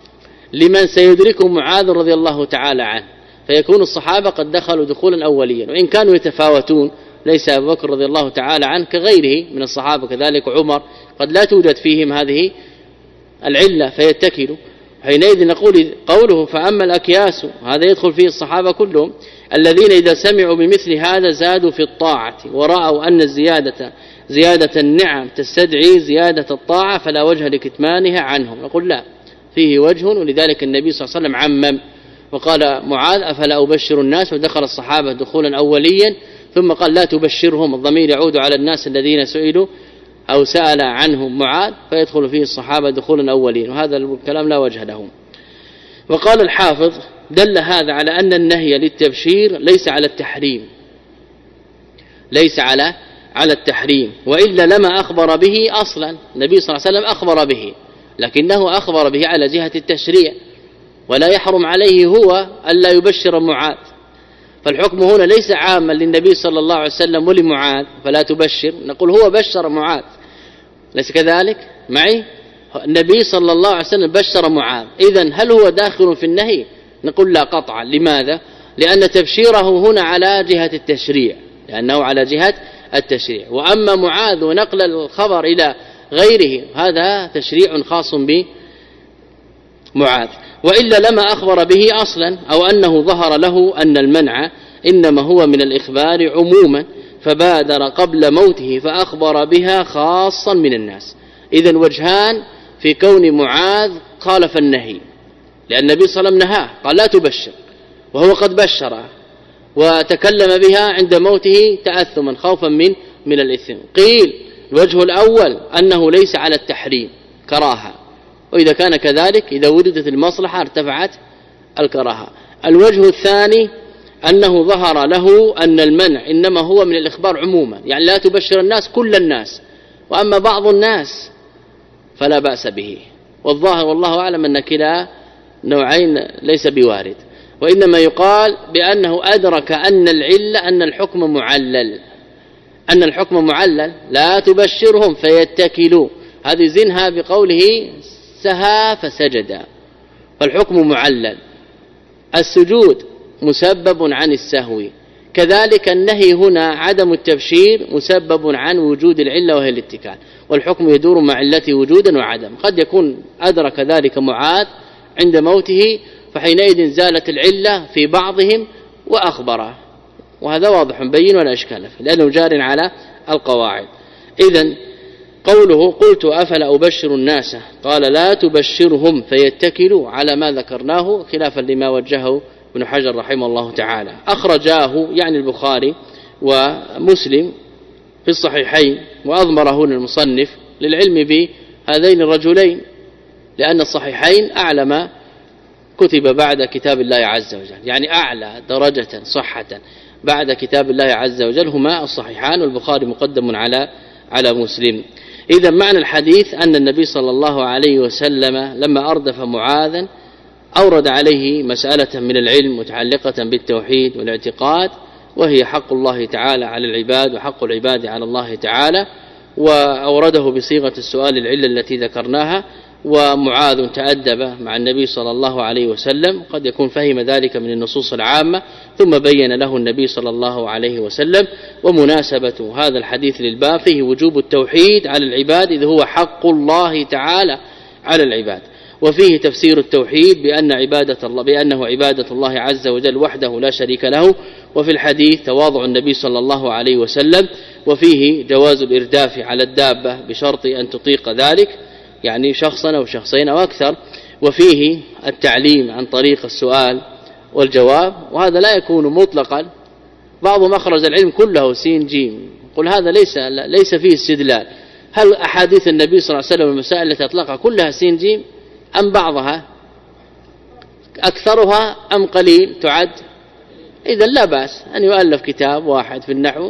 لمن سيدركه معاذ رضي الله تعالى عنه، فيكون الصحابة قد دخلوا دخولا أوليا، وإن كانوا يتفاوتون. ليس أبو بكر رضي الله تعالى عنه كغيره من الصحابة، كذلك عمر قد لا توجد فيهم هذه العلة فيتكلوا. حينئذ نقول قوله فأما الأكياس، هذا يدخل فيه الصحابة كلهم، الذين إذا سمعوا بمثل هذا زادوا في الطاعة ورأوا أن الزيادة زيادة النعم تستدعي زيادة الطاعة، فلا وجه لكتمانها عنهم. نقول لا، فيه وجه، ولذلك النبي صلى الله عليه وسلم عمم وقال معاذ أفلا أبشر الناس، ودخل الصحابة دخولا أوليا، ثم قال لا تبشرهم. الضمير يعود على الناس الذين سئلوا أو سأل عنهم معاذ، فيدخل فيه الصحابة دخولا أولين، وهذا الكلام لا وجه له. وقال الحافظ دل هذا على أن النهي للتبشير ليس على التحريم، ليس على على التحريم، وإلا لما أخبر به أصلا. النبي صلى الله عليه وسلم أخبر به، لكنه أخبر به على جهة التشريع، ولا يحرم عليه هو ألا يبشر معاذ. فالحكم هنا ليس عاما للنبي صلى الله عليه وسلم ولمعاذ فلا تبشر، نقول هو بشر معاذ، ليس كذلك معي؟ النبي صلى الله عليه وسلم بشر معاذ، إذن هل هو داخل في النهي؟ نقول لا قطعا. لماذا؟ لأن تبشيره هنا على جهة التشريع، لأنه على جهة التشريع. وأما معاذ ونقل الخبر إلى غيره هذا تشريع خاص بمعاذ، وإلا لما أخبر به أصلا، أو أنه ظهر له أن المنع إنما هو من الإخبار عموما، فبادر قبل موته فأخبر بها خاصا من الناس. إذن وجهان في كون معاذ خالف النهي، لأن النبي صلى الله عليه وسلم نهاه قال لا تبشر، وهو قد بشر وتكلم بها عند موته تأثما خوفا من من الإثم. قيل الوجه الأول أنه ليس على التحريم، كراهة، وإذا كان كذلك إذا وجدت المصلحة ارتفعت الكراهة. الوجه الثاني أنه ظهر له أن المنع إنما هو من الإخبار عموما، يعني لا تبشر الناس كل الناس، وأما بعض الناس فلا بأس به. والظاهر والله أعلم أن كلا نوعين ليس بوارد، وإنما يقال بأنه أدرك أن العلة أن الحكم معلل، أن الحكم معلل لا تبشرهم فيتكلوا، هذه زنها بقوله سها فسجد، فالحكم معلل. السجود مسبب عن السهو، كذلك النهي هنا عدم التبشير مسبب عن وجود العلة وهي الاتكال، والحكم يدور مع علته وجودا وعدم. قد يكون أدرك ذلك معاذ عند موته، فحينئذ زالت العلة في بعضهم وأخبره، وهذا واضح بين ولا إشكال فيه لأنه جار على القواعد. إذن قوله قلت أفلا أبشر الناس قال لا تبشرهم فيتكلوا على ما ذكرناه، خلافا لما وجهه ابن حجر رحمه الله تعالى. أخرجاه يعني البخاري ومسلم في الصحيحين، وأضمره المصنف للعلم بهذين الرجلين، لأن الصحيحين أعلى ما كتب بعد كتاب الله عز وجل، يعني أعلى درجة صحة بعد كتاب الله عز وجل هما الصحيحان، والبخاري مقدم على على مسلم. إذا معنى الحديث أن النبي صلى الله عليه وسلم لما أردف معاذا أورد عليه مسألة من العلم متعلقة بالتوحيد والاعتقاد، وهي حق الله تعالى على العباد وحق العباد على الله تعالى، وأورده بصيغة السؤال العلة التي ذكرناها. ومعاذ تأدب مع النبي صلى الله عليه وسلم، قد يكون فهم ذلك من النصوص العامة، ثم بين له النبي صلى الله عليه وسلم. ومناسبة هذا الحديث للباب فيه وجوب التوحيد على العباد، إذ هو حق الله تعالى على العباد، وفيه تفسير التوحيد بأن عبادة الله بأنه عبادة الله عز وجل وحده لا شريك له. وفي الحديث تواضع النبي صلى الله عليه وسلم، وفيه جواز الإرداف على الدابة بشرط أن تطيق ذلك، يعني شخصا أو شخصين أو أكثر. وفيه التعليم عن طريق السؤال والجواب، وهذا لا يكون مطلقا. بعض مخرج العلم كله سين جيم، قل هذا ليس ليس فيه استدلال. هل أحاديث النبي صلى الله عليه وسلم والمسائل التي أطلقها كلها سين جيم، أم بعضها أكثرها، أم قليل تعد؟ إذا لا بأس أن يؤلف كتاب واحد في النحو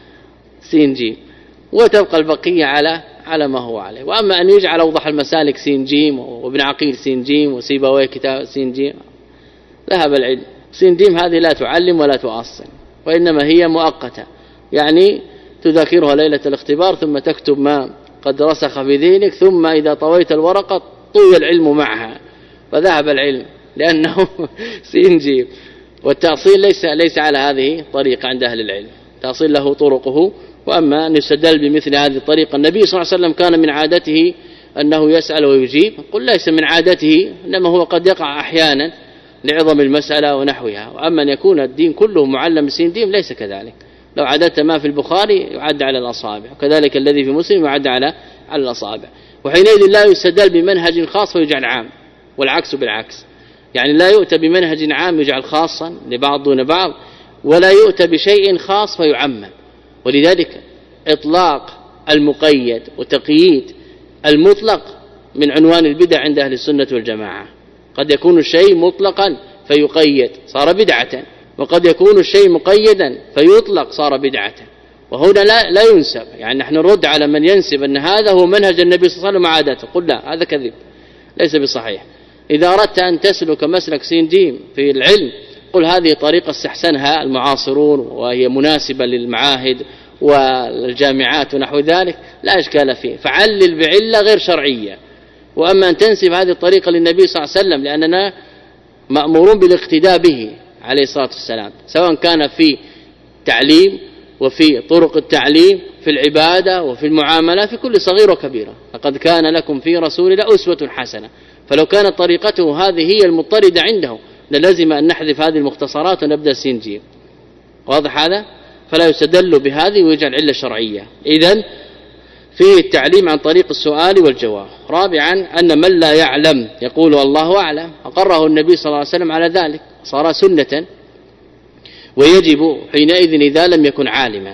سين جيم، وتبقى البقية على على ما هو عليه. وأما أن يجعل أوضح المسالك سين جيم، وابن عقيل سين جيم، وسيبويه كتاب سين جيم، ذهب العلم. سين جيم هذه لا تعلم ولا تؤصل، وإنما هي مؤقتة، يعني تذاكرها ليلة الاختبار ثم تكتب ما قد رسخ في ذهنك، ثم إذا طويت الورقة طوي العلم معها، فذهب العلم لأنه سين جيم. والتأصيل ليس ليس على هذه الطريقة عند أهل العلم، التأصيل له طرقه. وأما أن يستدل بمثل هذه الطريقة، النبي صلى الله عليه وسلم كان من عادته أنه يسأل ويجيب، قل ليس من عادته، إنما هو قد يقع أحيانا لعظم المسألة ونحوها. وأما أن يكون الدين كله معلم سين دين ليس كذلك. لو عددت ما في البخاري يعد على الأصابع، وكذلك الذي في مسلم يعد على على الأصابع. وحينئذ لا يستدل بمنهج خاص ويجعل عام، والعكس بالعكس، يعني لا يؤتى بمنهج عام يجعل خاصا لبعض دون بعض، ولا يؤتى بشيء خاص فيعمم. ولذلك إطلاق المقيد وتقييد المطلق من عنوان البدع عند أهل السنة والجماعة. قد يكون الشيء مطلقا فيقيد صار بدعة، وقد يكون الشيء مقيدا فيطلق صار بدعة. وهنا لا لا ينسب، يعني نحن نرد على من ينسب أن هذا هو منهج النبي صلى الله عليه وسلم وعادته، قل لا، هذا كذب ليس بصحيح. إذا أردت أن تسلك مسلك سين جيم في العلم، قل هذه طريقة استحسنها المعاصرون وهي مناسبة للمعاهد والجامعات ونحو ذلك، لا إشكال فيه، فعلل بعلة غير شرعية. وأما أن تنسب هذه الطريقة للنبي صلى الله عليه وسلم، لأننا مأمورون بالاقتداء به عليه الصلاة والسلام، سواء كان في تعليم وفي طرق التعليم، في العبادة وفي المعاملة، في كل صغير وكبيرة. لقد كان لكم في رسول الله أسوة حسنة. فلو كانت طريقته هذه هي المضطردة عنده للزم أن نحذف هذه المختصرات ونبدأ سين جيم. واضح هذا؟ فلا يستدل بهذه ويجعل علة شرعية. إذن فيه التعليم عن طريق السؤال والجواب. رابعا أن من لا يعلم يقول الله أعلم، أقره النبي صلى الله عليه وسلم على ذلك، صار سنة، ويجب حينئذ إذا لم يكن عالما.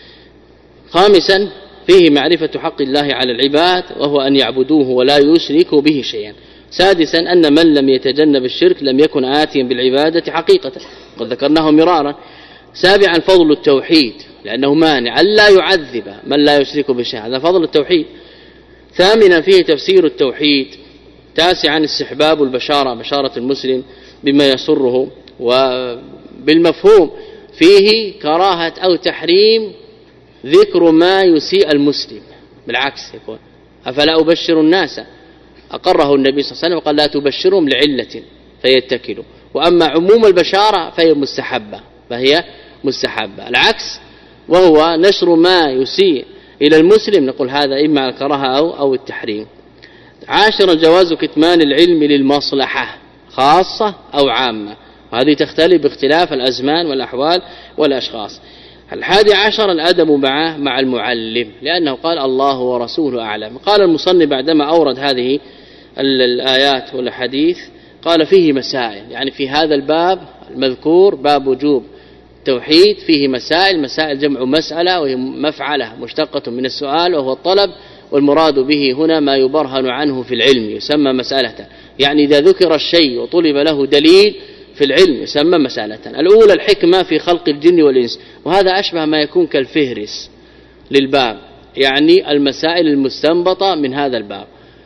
خامسا فيه معرفة حق الله على العباد، وهو أن يعبدوه ولا يشركوا به شيئا. سادسا أن من لم يتجنب الشرك لم يكن آتيا بالعبادة حقيقة، قد ذكرناه مرارا. سابعا فضل التوحيد، لأنه مانع ألا يعذب من لا يشرك بشيء، هذا فضل التوحيد. ثامنا فيه تفسير التوحيد. تاسعا استحباب البشارة، بشارة المسلم بما يسره، وبالمفهوم فيه كراهة أو تحريم ذكر ما يسيء المسلم، بالعكس يكون أفلا أبشر الناس، أقره النبي صلى الله عليه وسلم وقال لا تبشرهم لعلة فيتكلوا. وأما عموم البشارة فهي مستحبة، فهي مستحبة. العكس وهو نشر ما يسيء إلى المسلم، نقول هذا إما الكراهة أو أو التحريم. عاشرا جواز كتمان العلم للمصلحة خاصة أو عامة، وهذه تختلف باختلاف الأزمان والأحوال والأشخاص. الحادي عشر الأدب مع مع المعلم، لأنه قال الله ورسوله أعلم. قال المصنف بعدما أورد هذه الآيات والحديث قال فيه مسائل، يعني في هذا الباب المذكور باب وجوب التوحيد فيه مسائل. مسائل جمع مسألة، وهي مفعلة مشتقة من السؤال وهو الطلب، والمراد به هنا ما يبرهن عنه في العلم يسمى مسألة. يعني إذا ذكر الشيء وطلب له دليل في العلم يسمى مسألة. الأولى الحكمة في خلق الجن والإنس، وهذا أشبه ما يكون كالفهرس للباب، يعني المسائل المستنبطة من هذا الباب.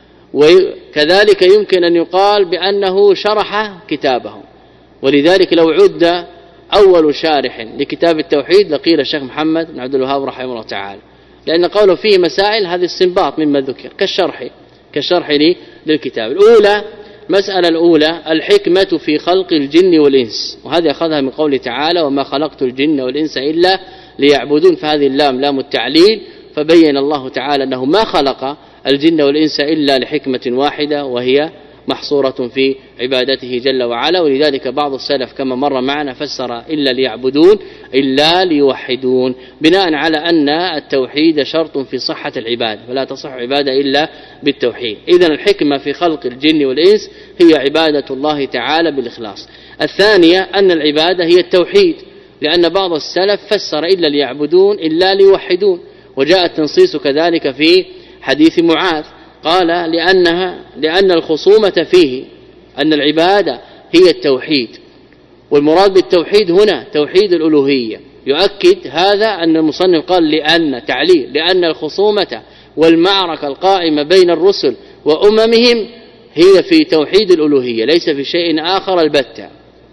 وكذلك يمكن أن يقال بأنه شرح كتابه، ولذلك لو عد أول شارح لكتاب التوحيد لقيل الشيخ محمد بن عبد الوهاب رحمه الله تعالى، لأن قوله فيه مسائل هذه استنباط مما ذكر كالشرح كالشرح للكتاب. الأولى مسألة الأولى الحكمة في خلق الجن والإنس، وهذه أخذها من قوله تعالى وما خلقت الجن والإنس إلا ليعبدون، فهذه اللام لام التعليل، فبين الله تعالى أنه ما خلق الجن والإنس إلا لحكمة واحدة وهي محصورة في عبادته جل وعلا. ولذلك بعض السلف كما مر معنا فسر إلا ليعبدون إلا ليوحدون، بناء على أن التوحيد شرط في صحة العبادة، فلا تصح عبادة إلا بالتوحيد. إذن الحكمة في خلق الجن والإنس هي عبادة الله تعالى بالإخلاص. الثانية أن العبادة هي التوحيد، لأن بعض السلف فسر إلا ليعبدون إلا ليوحدون، وجاء التنصيص كذلك في حديث معاذ، قال لأنها لأن الخصومة فيه أن العبادة هي التوحيد، والمراد بالتوحيد هنا توحيد الألوهية. يؤكد هذا أن المصنف قال لأن تعليل، لأن الخصومة والمعركة القائمة بين الرسل وأممهم هي في توحيد الألوهية ليس في شيء آخر البتة.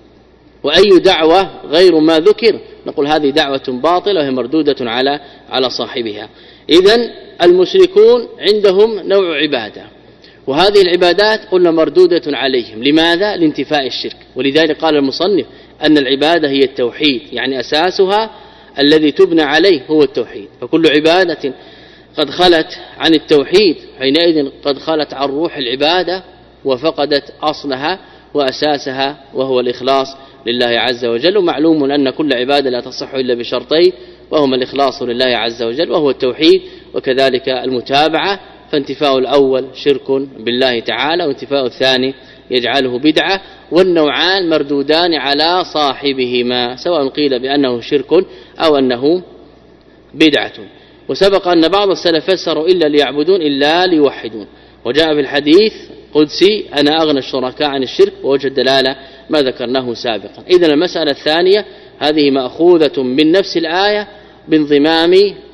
وأي دعوة غير ما ذكر نقول هذه دعوة باطلة وهي مردودة على على صاحبها. إذن المشركون عندهم نوع عبادة، وهذه العبادات قلنا مردودة عليهم. لماذا؟ لانتفاء الشرك. ولذلك قال المصنف أن العبادة هي التوحيد، يعني أساسها الذي تبنى عليه هو التوحيد، فكل عبادة قد خلت عن التوحيد حينئذ قد خلت عن روح العبادة وفقدت أصلها وأساسها وهو الإخلاص لله عز وجل. ومعلوم أن كل عبادة لا تصح إلا بشرطين، وهما الإخلاص لله عز وجل وهو التوحيد، وكذلك المتابعة، فانتفاء الأول شرك بالله تعالى، وانتفاء الثاني يجعله بدعة، والنوعان مردودان على صاحبهما سواء قيل بأنه شرك أو أنه بدعة. وسبق أن بعض السلف فسروا إلا ليعبدون إلا ليوحدون، وجاء في الحديث قدسي أنا أغنى الشركاء عن الشرك، ووجه الدلالة ما ذكرناه سابقا. إذن المسألة الثانية هذه مأخوذة من نفس الآية بانضمام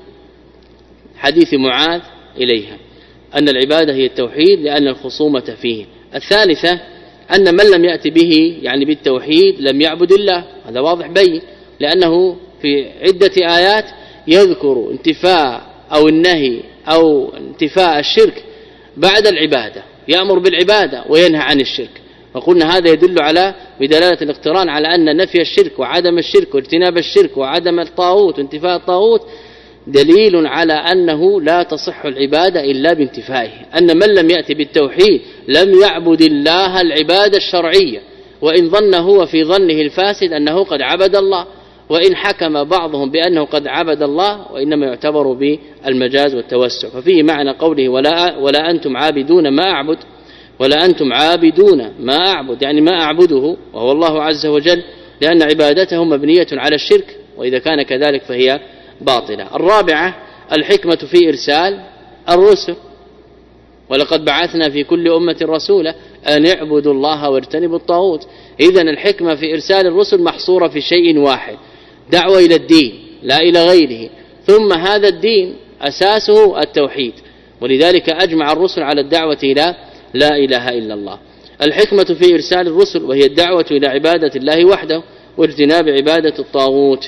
حديث معاذ إليها، أن العبادة هي التوحيد لأن الخصومة فيه. الثالثة أن من لم يأتي به يعني بالتوحيد لم يعبد الله، هذا واضح بين، لأنه في عدة آيات يذكر انتفاء أو النهي أو انتفاء الشرك بعد العبادة، يأمر بالعبادة وينهى عن الشرك. وقلنا هذا يدل على بدلالة الاقتران على أن نفي الشرك وعدم الشرك واجتناب الشرك وعدم الطاغوت وانتفاء الطاغوت دليل على أنه لا تصح العبادة إلا بانتفائه، أن من لم يأتي بالتوحيد لم يعبد الله العبادة الشرعية، وإن ظن هو في ظنه الفاسد أنه قد عبد الله، وإن حكم بعضهم بأنه قد عبد الله وإنما يعتبر بالمجاز والتوسع. ففيه معنى قوله ولا, ولا أنتم عابدون ما أعبد، ولا أنتم عابدون ما أعبد يعني ما أعبده وهو الله عز وجل، لأن عبادته مبنية على الشرك، وإذا كان كذلك فهي باطلة. الرابعة الحكمة في إرسال الرسل، ولقد بعثنا في كل أمة رسولا أن اعبدوا الله واجتنبوا الطاغوت. إذن الحكمة في إرسال الرسل محصورة في شيء واحد، دعوة إلى الدين لا إلى غيره، ثم هذا الدين أساسه التوحيد، ولذلك أجمع الرسل على الدعوة إلى لا إله إلا الله. الحكمة في إرسال الرسل وهي الدعوة إلى عبادة الله وحده واجتناب عبادة الطاغوت،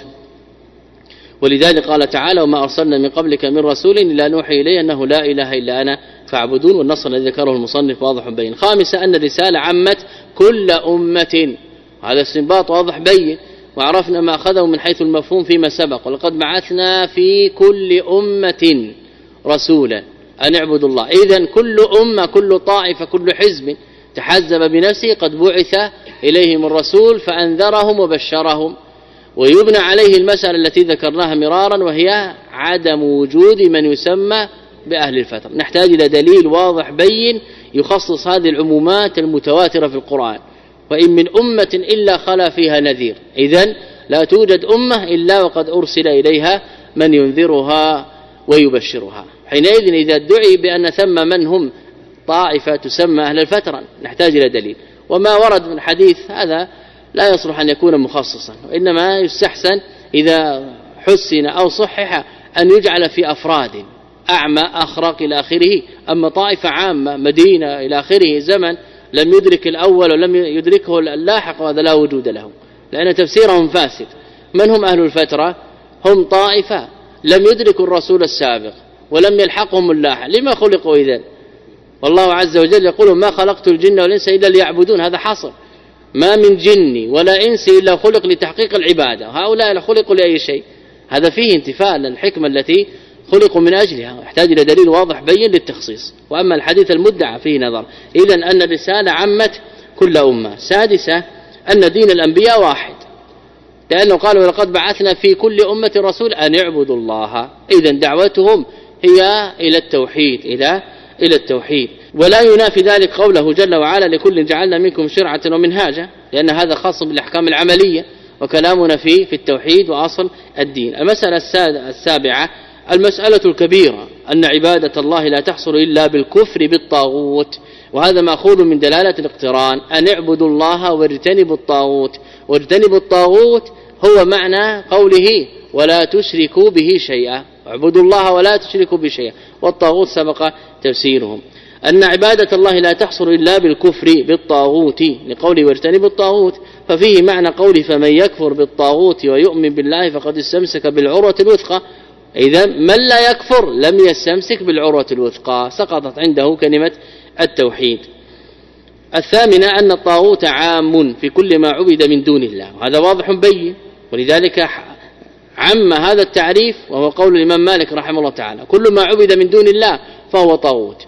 ولذلك قال تعالى وما أرسلنا من قبلك من رسول إلا نوحي إليه أنه لا إله إلا أنا فاعبدون، والنص الذي ذكره المصنف واضح بين. خامسا أن الرسالة عمت كل أمة، هذا استنباط واضح بين، وعرفنا ما أخذه من حيث المفهوم فيما سبق، ولقد بعثنا في كل أمة رسولا أن اعبدوا الله. إذن كل أمة كل طائفة كل حزب تحزب بنفسه قد بعث إليهم الرسول فأنذرهم وبشرهم. ويبنى عليه المسألة التي ذكرناها مرارا وهي عدم وجود من يسمى بأهل الفترة. نحتاج إلى دليل واضح بين يخصص هذه العمومات المتواترة في القرآن، وإن من أمة إلا خلا فيها نذير. إذن لا توجد أمة إلا وقد أرسل إليها من ينذرها ويبشرها. حينئذ إذا ادعي بأن ثم من هم طائفة تسمى أهل الفترة نحتاج إلى دليل، وما ورد من حديث هذا لا يصلح أن يكون مخصصا، وإنما يستحسن إذا حسن أو صحح أن يجعل في أفراد أعمى أخرق إلى آخره. أما طائفة عامة مدينة إلى آخره زمن لم يدرك الأول ولم يدركه اللاحق، وهذا لا وجود له لأن تفسيرهم فاسد. من هم أهل الفترة؟ هم طائفة لم يدركوا الرسول السابق ولم يلحقهم اللاحق، لما خلقوا إذن؟ والله عز وجل يقول ما خلقت الجن والإنس إلا ليعبدون، هذا حصر، ما من جن ولا إنس إلا خلق لتحقيق العبادة، هؤلاء خلقوا لأي شيء؟ هذا فيه انتفاء للحكمة التي خلقوا من أجلها، يحتاج إلى دليل واضح بين للتخصيص. وأما الحديث المدعى فيه نظر. إذن أن الرسالة عمت كل أمة. سادسة أن دين الأنبياء واحد، لأنه قالوا ولقد بعثنا في كل أمة رسول أن يعبدوا الله. إذن دعوتهم هي إلى التوحيد، إلى إلى التوحيد. ولا ينافي ذلك قوله جل وعلا لكل جعلنا منكم شرعة ومنهاجا، لأن هذا خاص بالأحكام العملية، وكلامنا فيه في التوحيد وأصل الدين. المسألة السابعة المسألة الكبيرة أن عبادة الله لا تحصل إلا بالكفر بالطاغوت، وهذا مأخوذ من دلالة الاقتران، أن اعبدوا الله واجتنبوا الطاغوت. واجتنبوا الطاغوت هو معنى قوله ولا تشركوا به شيئا، اعبدوا الله ولا تشركوا به شيئا، والطاغوت سبق تفسيرهم. أن عبادة الله لا تحصل إلا بالكفر بالطاغوت لقوله واجتنبوا الطاغوت، ففيه معنى قوله فمن يكفر بالطاغوت ويؤمن بالله فقد استمسك بالعروة الوثقى. إذا من لا يكفر لم يستمسك بالعروة الوثقى، سقطت عنده كلمة التوحيد. الثامنة أن الطاغوت عام في كل ما عبد من دون الله، وهذا واضح بين، ولذلك عم هذا التعريف، وهو قول الإمام مالك رحمه الله تعالى كل ما عبد من دون الله فهو طاغوت.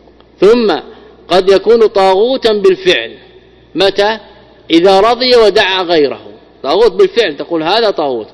ثم قد يكون طاغوتا بالفعل، متى؟ إذا رضي ودعا غيره، طاغوت بالفعل تقول هذا طاغوت،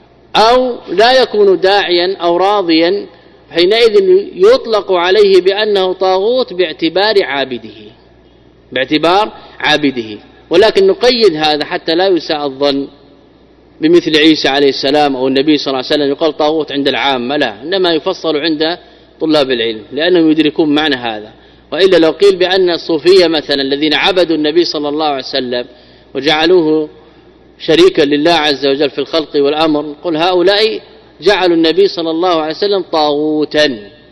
أو لا يكون داعيا أو راضيا، حينئذ يطلق عليه بأنه طاغوت باعتبار عابده، باعتبار عابده. ولكن نقيد هذا حتى لا يساء الظن بمثل عيسى عليه السلام أو النبي صلى الله عليه وسلم يقال طاغوت عند العامة، لا، إنما يفصل عند طلاب العلم لأنهم يدركون معنى هذا. وإلا لو قيل بأن الصوفية مثلا الذين عبدوا النبي صلى الله عليه وسلم وجعلوه شريكا لله عز وجل في الخلق والأمر، قل هؤلاء جعلوا النبي صلى الله عليه وسلم طاغوتا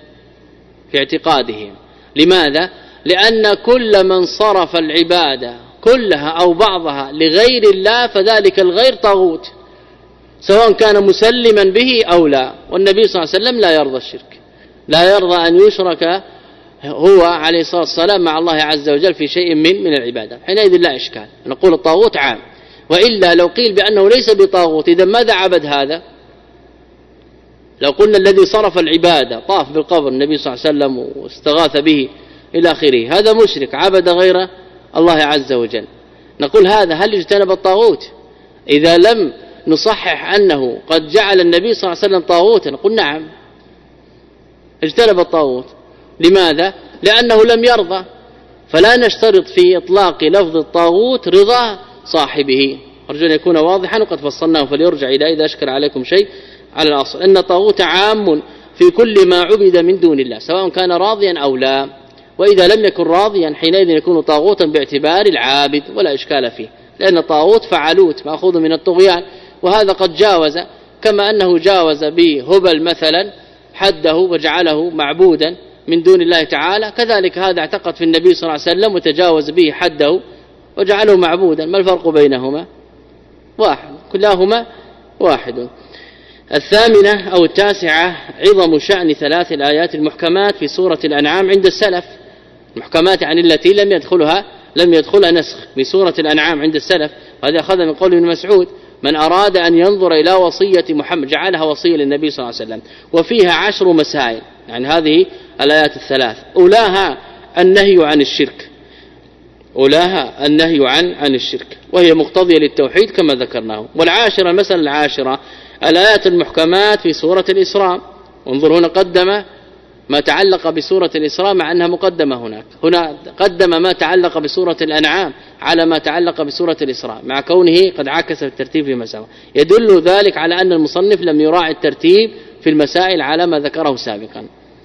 في اعتقادهم. لماذا؟ لأن كل من صرف العبادة كلها أو بعضها لغير الله فذلك الغير طاغوت، سواء كان مسلما به أو لا. والنبي صلى الله عليه وسلم لا يرضى الشرك، لا يرضى أن يشرك هو عليه الصلاة والسلام مع الله عز وجل في شيء من من العبادة، حينئذ لا إشكال نقول الطاغوت عام. وإلا لو قيل بأنه ليس بطاغوت، إذا ماذا عبد هذا؟ لو قلنا الذي صرف العبادة طاف بالقبر النبي صلى الله عليه وسلم واستغاث به إلى آخره، هذا مشرك عبد غير الله عز وجل، نقول هذا هل اجتنب الطاغوت؟ إذا لم نصحح أنه قد جعل النبي صلى الله عليه وسلم طاغوتا نقول نعم اجتنب الطاغوت. لماذا؟ لأنه لم يرضى، فلا نشترط في إطلاق لفظ الطاغوت رضا صاحبه. أرجو أن يكون واضحا، وقد فصلناه فليرجع إلى إذا أشكل عليكم شيء على الأصل أن الطاغوت عام في كل ما عبد من دون الله سواء كان راضيا أو لا، وإذا لم يكن راضيا حينئذ يكون طاغوتا باعتبار العابد ولا إشكال فيه، لأن الطاغوت فعلوت مأخوذ من الطغيان، وهذا قد جاوز، كما أنه جاوز بهبل مثلا حده وجعله معبودا من دون الله تعالى، كذلك هذا اعتقد في النبي صلى الله عليه وسلم وتجاوز به حده وجعله معبودا. ما الفرق بينهما؟ واحد، كلاهما واحد. الثامنة أو التاسعة عظم شأن ثلاث الآيات المحكمات في سورة الأنعام عند السلف، محكمات عن التي لم يدخلها لم يدخلها نسخ في سورة الأنعام عند السلف، وهذا أخذ من قول ابن مسعود من أراد أن ينظر إلى وصية محمد جعلها وصية للنبي صلى الله عليه وسلم، وفيها عشر مسائل، يعني هذه الآيات الثلاث أولاها النهي عن الشرك، أولاها النهي عن عن الشرك وهي مقتضية للتوحيد كما ذكرناه. والعاشرة المسألة العاشرة الآيات المحكمات في سورة الإسراء، وانظر هنا قدم ما تعلق بسورة الإسراء مع أنها مقدمة هناك، هنا قدم ما تعلق بسورة الأنعام على ما تعلق بسورة الإسراء مع كونه قد عكس الترتيب في مساوى، يدل ذلك على أن المصنف لم يراعي الترتيب في المسائل على ما ذكره سابقا.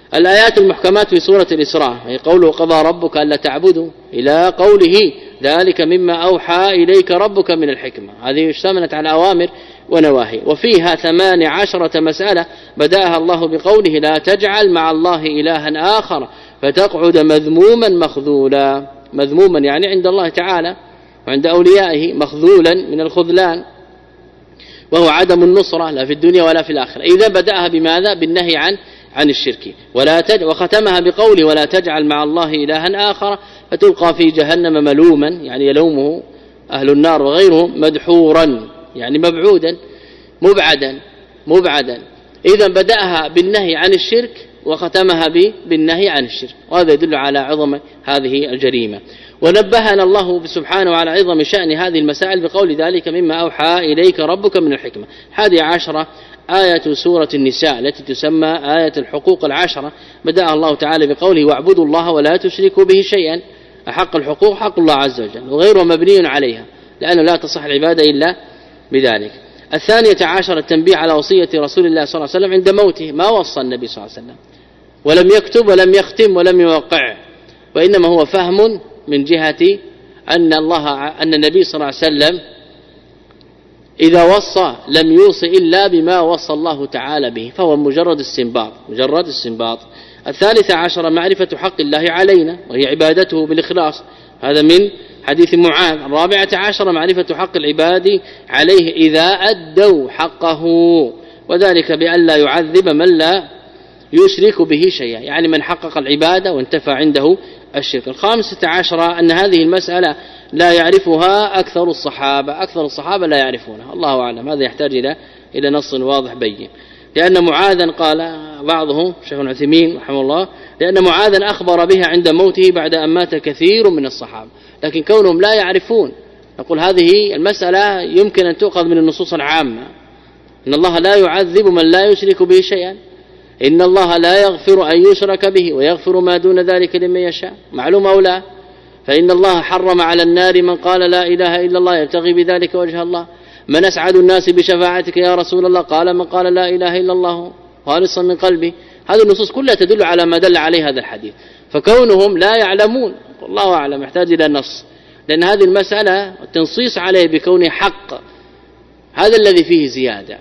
الآيات المحكمات في سورة الإسراء هي قوله قضى ربك ألا تعبدوا إلى قوله ذلك مما أوحى إليك ربك من الحكمة. هذه اشتملت على أوامر ونواهي، وفيها ثمان عشرة مسألة بدأها الله بقوله لا تجعل مع الله إلها آخر فتقعد مذموما مخذولا. مذموما يعني عند الله تعالى وعند أوليائه، مخذولا من الخذلان وهو عدم النصرة لا في الدنيا ولا في الآخرة. إذا بدأها بماذا؟ بالنهي عن عن الشرك. ولا تج... وختمها بقوله ولا تجعل مع الله إلها آخر فتلقى في جهنم ملوما، يعني يلومه أهل النار وغيرهم، مدحورا يعني مبعودا مبعدا مبعدا. إذا بدأها بالنهي عن الشرك وختمها بالنهي عن الشرك، وهذا يدل على عظم هذه الجريمة. ونبهنا الله سبحانه على عظم شأن هذه المسائل بقول ذلك مما أوحى إليك ربك من الحكمة. هذه عشرة آية سورة النساء التي تسمى آية الحقوق العشرة، بدأ الله تعالى بقوله واعبدوا الله ولا تشركوا به شيئا. أحق الحقوق حق الله عز وجل وغيره مبني عليها، لأنه لا تصح العبادة إلا بذلك. الثانية عشر التنبيه على وصية رسول الله صلى الله عليه وسلم عند موته، ما وصى النبي صلى الله عليه وسلم ولم يكتب ولم يختم ولم يوقع، وإنما هو فهم من جهة أن الله أن النبي صلى الله عليه وسلم إذا وصى لم يوصي إلا بما وصى الله تعالى به، فهو مجرد استنباط مجرد استنباط. الثالثة عشر معرفة حق الله علينا وهي عبادته بالإخلاص، هذا من حديث معاذ. الرابعة عشر معرفة حق العباد عليه إذا أدوا حقه، وذلك بأن لا يعذب من لا يشرك به شيئا، يعني من حقق العبادة وانتفى عنده الشرك. الخامسة عشر أن هذه المسألة لا يعرفها أكثر الصحابة، أكثر الصحابة لا يعرفونها، الله أعلم. هذا يحتاج إلى إلى نص واضح بين، لأن معاذا قال بعضهم شيخ عثيمين رحمه الله لأن معاذا أخبر بها عند موته بعد أن مات كثير من الصحابة، لكن كونهم لا يعرفون نقول هذه المسألة يمكن أن تؤخذ من النصوص العامة. إن الله لا يعذب من لا يشرك به شيئا، إن الله لا يغفر أن يشرك به ويغفر ما دون ذلك لمن يشاء، معلوم أو لا؟ فإن الله حرم على النار من قال لا إله إلا الله يبتغي بذلك وجه الله. من أسعد الناس بشفاعتك يا رسول الله؟ قال من قال لا إله إلا الله خالصا من قلبه. هذه النصوص كلها تدل على ما دل عليه هذا الحديث، فكونهم لا يعلمون الله أعلم يحتاج إلى نص، لأن هذه المسألة التنصيص عليه بكونه حق هذا الذي فيه زيادة.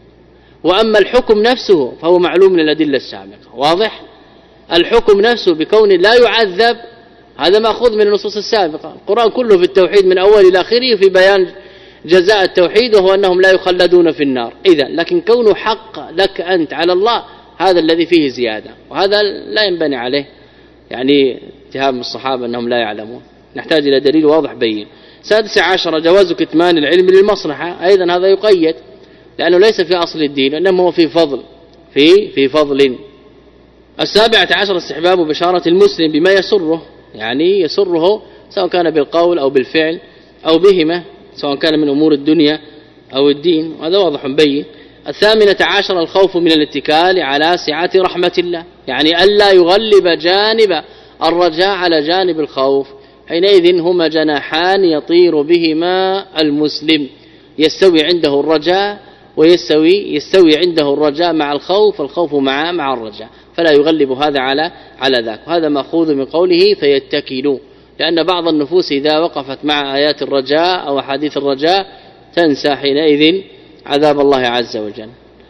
وأما الحكم نفسه فهو معلوم من الأدلة السابقة، واضح؟ الحكم نفسه بكون لا يعذب هذا مأخوذ من النصوص السابقة. القرآن كله في التوحيد من أول إلى آخره في بيان جزاء التوحيد، وهو أنهم لا يخلدون في النار. إذا لكن كونه حق لك أنت على الله هذا الذي فيه زيادة، وهذا لا ينبني عليه يعني اتهام الصحابة أنهم لا يعلمون، نحتاج إلى دليل واضح بين. سادس عشر جواز كتمان العلم للمصلحة، أيضا هذا يقيد لأنه ليس في أصل الدين، إنما هو في فضل في في فضل. السابعة عشر استحباب بشارة المسلم بما يسره، يعني يسره سواء كان بالقول أو بالفعل أو بهما، سواء كان من أمور الدنيا أو الدين، وهذا واضح بين. الثامنة عشر الخوف من الاتكال على سعة رحمة الله، يعني ألا يغلب جانب الرجاء على جانب الخوف، حينئذ هما جناحان يطير بهما المسلم، يستوي عنده الرجاء ويستوي يستوي عنده الرجاء مع الخوف، الخوف مع مع الرجاء، فلا يغلب هذا على على ذاك. وهذا مأخوذ من قوله فيتكلوا، لأن بعض النفوس إذا وقفت مع آيات الرجاء أو أحاديث الرجاء تنسى حينئذ عذاب الله عز وجل،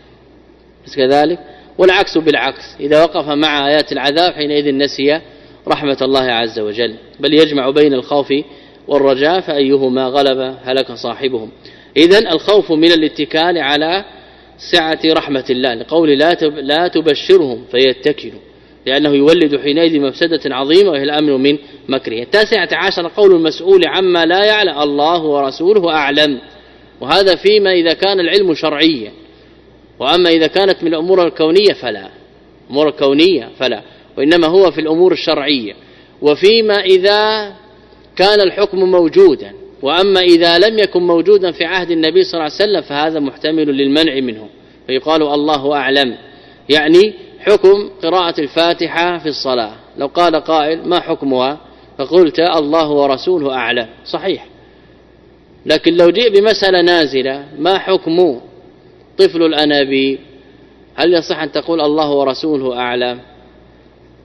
بس كذلك. والعكس بالعكس، إذا وقف مع آيات العذاب حينئذ نسي رحمة الله عز وجل، بل يجمع بين الخوف والرجاء، فأيهما غلب هلك صاحبهم. إذن الخوف من الاتكال على سعة رحمة الله، لقول لا لا تبشرهم فيتكلوا، لأنه يولد حينئذ مفسدة عظيمة وهي الأمن من مكره. التاسعة عشر قول المسؤول عما لا يعلم الله ورسوله أعلم، وهذا فيما إذا كان العلم شرعيا، وأما إذا كانت من الأمور الكونية فلا، أمور الكونية فلا، وإنما هو في الأمور الشرعية. وفيما إذا كان الحكم موجودا، وأما إذا لم يكن موجودا في عهد النبي صلى الله عليه وسلم فهذا محتمل للمنع منه، فيقال الله أعلم. يعني حكم قراءة الفاتحة في الصلاة، لو قال قائل ما حكمها فقلت الله ورسوله أعلم، صحيح. لكن لو جئ بمسألة نازلة ما حكم طفل الأنابيب، هل يصح أن تقول الله ورسوله أعلم؟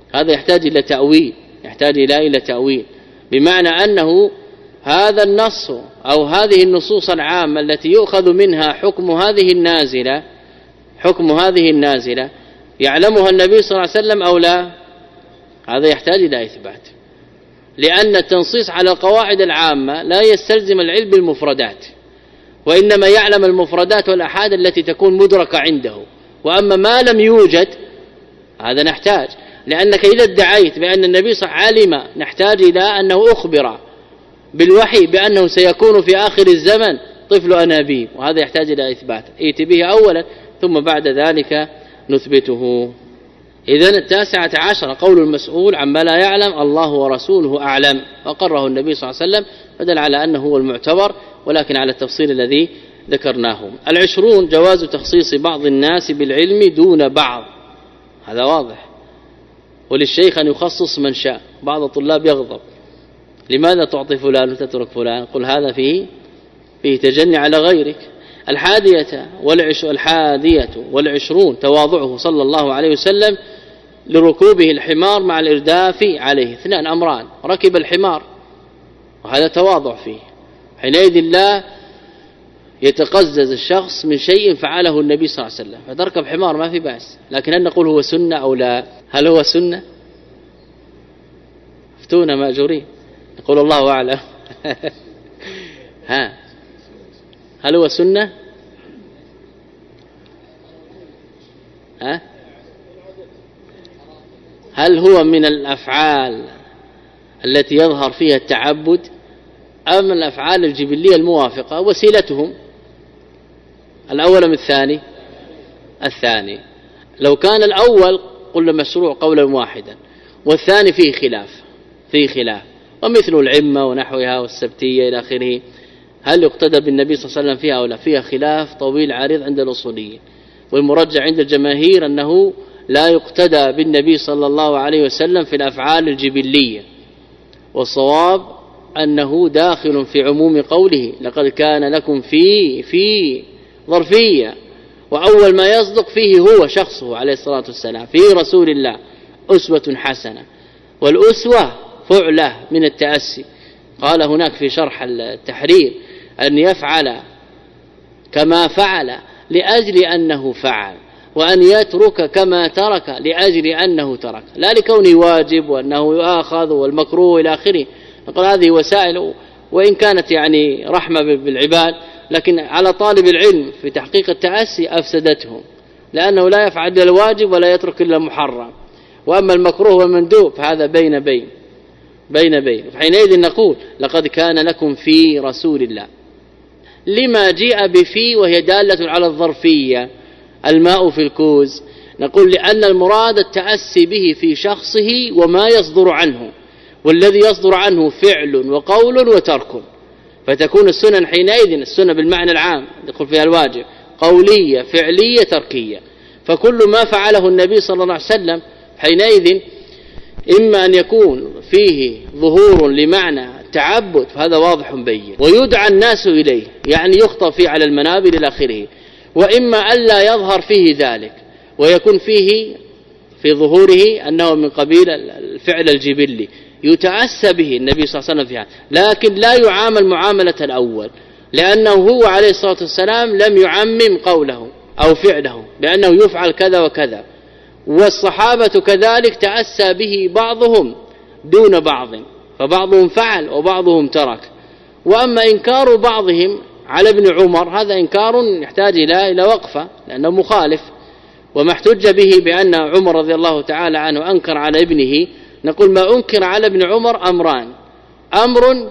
هذا يحتاج إلى تأويل، يحتاج إلى إلى تأويل، بمعنى أنه هذا النص أو هذه النصوص العامة التي يؤخذ منها حكم هذه النازلة، حكم هذه النازلة يعلمها النبي صلى الله عليه وسلم أو لا؟ هذا يحتاج إلى إثبات، لأن التنصيص على القواعد العامة لا يستلزم العلم بالمفردات، وإنما يعلم المفردات والأحاد التي تكون مدركة عنده. وأما ما لم يوجد هذا نحتاج، لأنك إذا ادعيت بأن النبي صلى الله عليه وسلم علم، نحتاج إلى أنه أخبر بالوحي بأنه سيكون في آخر الزمن طفل أنابيب، وهذا يحتاج إلى إثبات، ائت به أولا ثم بعد ذلك نثبته. إذن التاسعة عشر قول المسؤول عما لا يعلم الله ورسوله أعلم، وقره النبي صلى الله عليه وسلم، فدل على أنه هو المعتبر، ولكن على التفصيل الذي ذكرناه. العشرون جواز تخصيص بعض الناس بالعلم دون بعض، هذا واضح، وللشيخ أن يخصص من شاء. بعض الطلاب يغضب، لماذا تعطي فلان وتترك فلان؟ قل هذا فيه فيه تجني على غيرك. الحادية والعش الحادية والعشرون تواضعه صلى الله عليه وسلم لركوبه الحمار مع الإرداف عليه. اثنان أمران، ركب الحمار وهذا تواضع فيه، حينئذ لا يتقزز الشخص من شيء فعله النبي صلى الله عليه وسلم، فتركب حمار ما في بأس، لكن هل نقول هو سنة أو لا؟ هل هو سنة؟ افتونا مأجورين، نقول الله أعلم. ها هل هو سنة؟ ها هل هو من الأفعال التي يظهر فيها التعبد أم الأفعال الجبلية الموافقة وسيلتهم؟ الأول من الثاني؟ الثاني. لو كان الأول قلنا مشروع قولا واحدا، والثاني فيه خلاف، فيه خلاف، ومثل العمة ونحوها والسبتية إلى آخره، هل يقتدى بالنبي صلى الله عليه وسلم فيها أو لا؟ فيها خلاف طويل عريض عند الأصوليين، والمرجع عند الجماهير أنه لا يقتدى بالنبي صلى الله عليه وسلم في الأفعال الجبلية، والصواب أنه داخل في عموم قوله لقد كان لكم في في ظرفية، وأول ما يصدق فيه هو شخصه عليه الصلاة والسلام، في رسول الله أسوة حسنة، والأسوة فعلة من التأسي. قال هناك في شرح التحرير أن يفعل كما فعل لأجل أنه فعل، وأن يترك كما ترك لأجل أنه ترك، لا لكونه واجب وأنه يؤاخذ والمكروه إلى آخره. نقول هذه وسائل، وإن كانت يعني رحمة بالعباد، لكن على طالب العلم في تحقيق التأسي أفسدتهم، لأنه لا يفعل إلا الواجب ولا يترك إلا محرم، وأما المكروه والمندوب فهذا بين بين بين بين. حينئذ نقول لقد كان لكم في رسول الله، لما جاء بفي وهي دالة على الظرفية، الماء في الكوز، نقول لأن المراد التأسي به في شخصه وما يصدر عنه، والذي يصدر عنه فعل وقول وترك، فتكون السنن حينئذ السنة بالمعنى العام يدخل فيها الواجب، قولية فعلية تركية، فكل ما فعله النبي صلى الله عليه وسلم حينئذ إما أن يكون فيه ظهور لمعنى تعبد، فهذا واضح بين ويدعى الناس إليه، يعني يخطب فيه على المنابر إلى آخره، وإما ألا يظهر فيه ذلك ويكون فيه في ظهوره أنه من قبيل الفعل الجبلي يتأسى به النبي صلى الله عليه وسلم فيها، لكن لا يعامل معاملة الأول، لأنه هو عليه الصلاة والسلام لم يعمم قوله أو فعله بأنه يفعل كذا وكذا، والصحابة كذلك تأسى به بعضهم دون بعض، فبعضهم فعل وبعضهم ترك. وأما إنكار بعضهم على ابن عمر هذا إنكار يحتاج إلى إلى وقفة، لأنه مخالف، وما احتج به بأن عمر رضي الله تعالى عنه أنكر على ابنه، نقول ما أنكر على ابن عمر أمران، أمر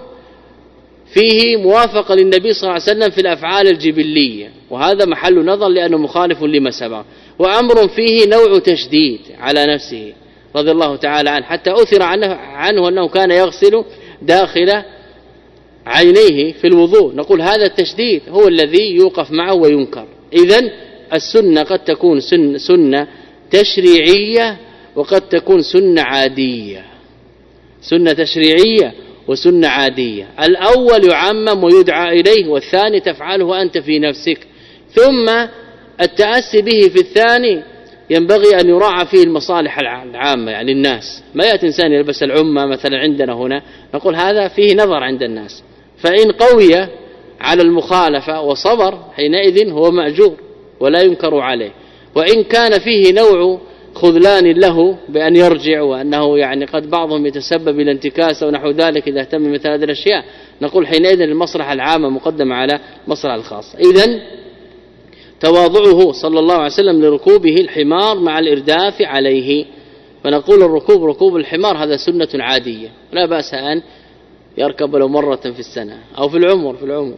فيه موافقة للنبي صلى الله عليه وسلم في الأفعال الجبلية، وهذا محل نظر لأنه مخالف لما سبق، وأمر فيه نوع تشديد على نفسه رضي الله تعالى عنه، حتى أثر عنه, عنه أنه كان يغسل داخل عينيه في الوضوء، نقول هذا التشديد هو الذي يوقف معه وينكر. إذن السنة قد تكون سنة, سنة تشريعية وقد تكون سنة عادية، سنة تشريعية وسنة عادية، الأول يعمم ويدعى إليه، والثاني تفعله أنت في نفسك، ثم التأسي به في الثاني ينبغي أن يراعى فيه المصالح العامة، يعني الناس. ما يأتي إنسان يلبس العمة مثلا عندنا هنا نقول هذا فيه نظر عند الناس، فإن قوي على المخالفة وصبر حينئذ هو مأجور ولا ينكر عليه. وإن كان فيه نوع خذلان له بأن يرجع، وأنه يعني قد بعضهم يتسبب إلى انتكاسة ونحو ذلك إذا اهتم مثل هذه الأشياء، نقول حينئذ المصلحة العامة مقدمة على المصلحة الخاصة. إذن تواضعه صلى الله عليه وسلم لركوبه الحمار مع الإرداف عليه، فنقول الركوب ركوب الحمار هذا سنة عادية لا بأس أن يركب ولو مرة في السنة أو في العمر في العمر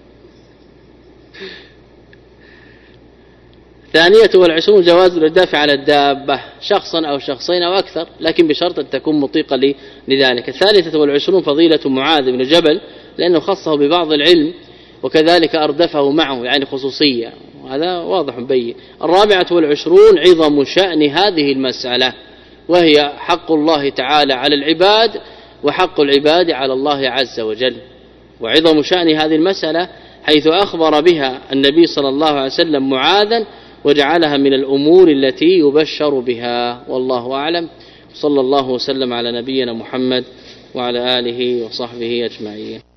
ثانية والعشرون جواز الإرداف على الدابة شخصا أو شخصين أو أكثر، لكن بشرط أن تكون مطيقة لذلك. الثالثة والعشرون فضيلة معاذ بن جبل لأنه خصه ببعض العلم وكذلك أردفه معه، يعني خصوصية، وهذا واضح بين. الرابعة والعشرون عظم شأن هذه المسألة، وهي حق الله تعالى على العباد وحق العباد على الله عز وجل. وعظم شأن هذه المسألة حيث أخبر بها النبي صلى الله عليه وسلم معاذا وجعلها من الأمور التي يبشر بها، والله أعلم. صلى الله وسلم على نبينا محمد وعلى آله وصحبه أجمعين.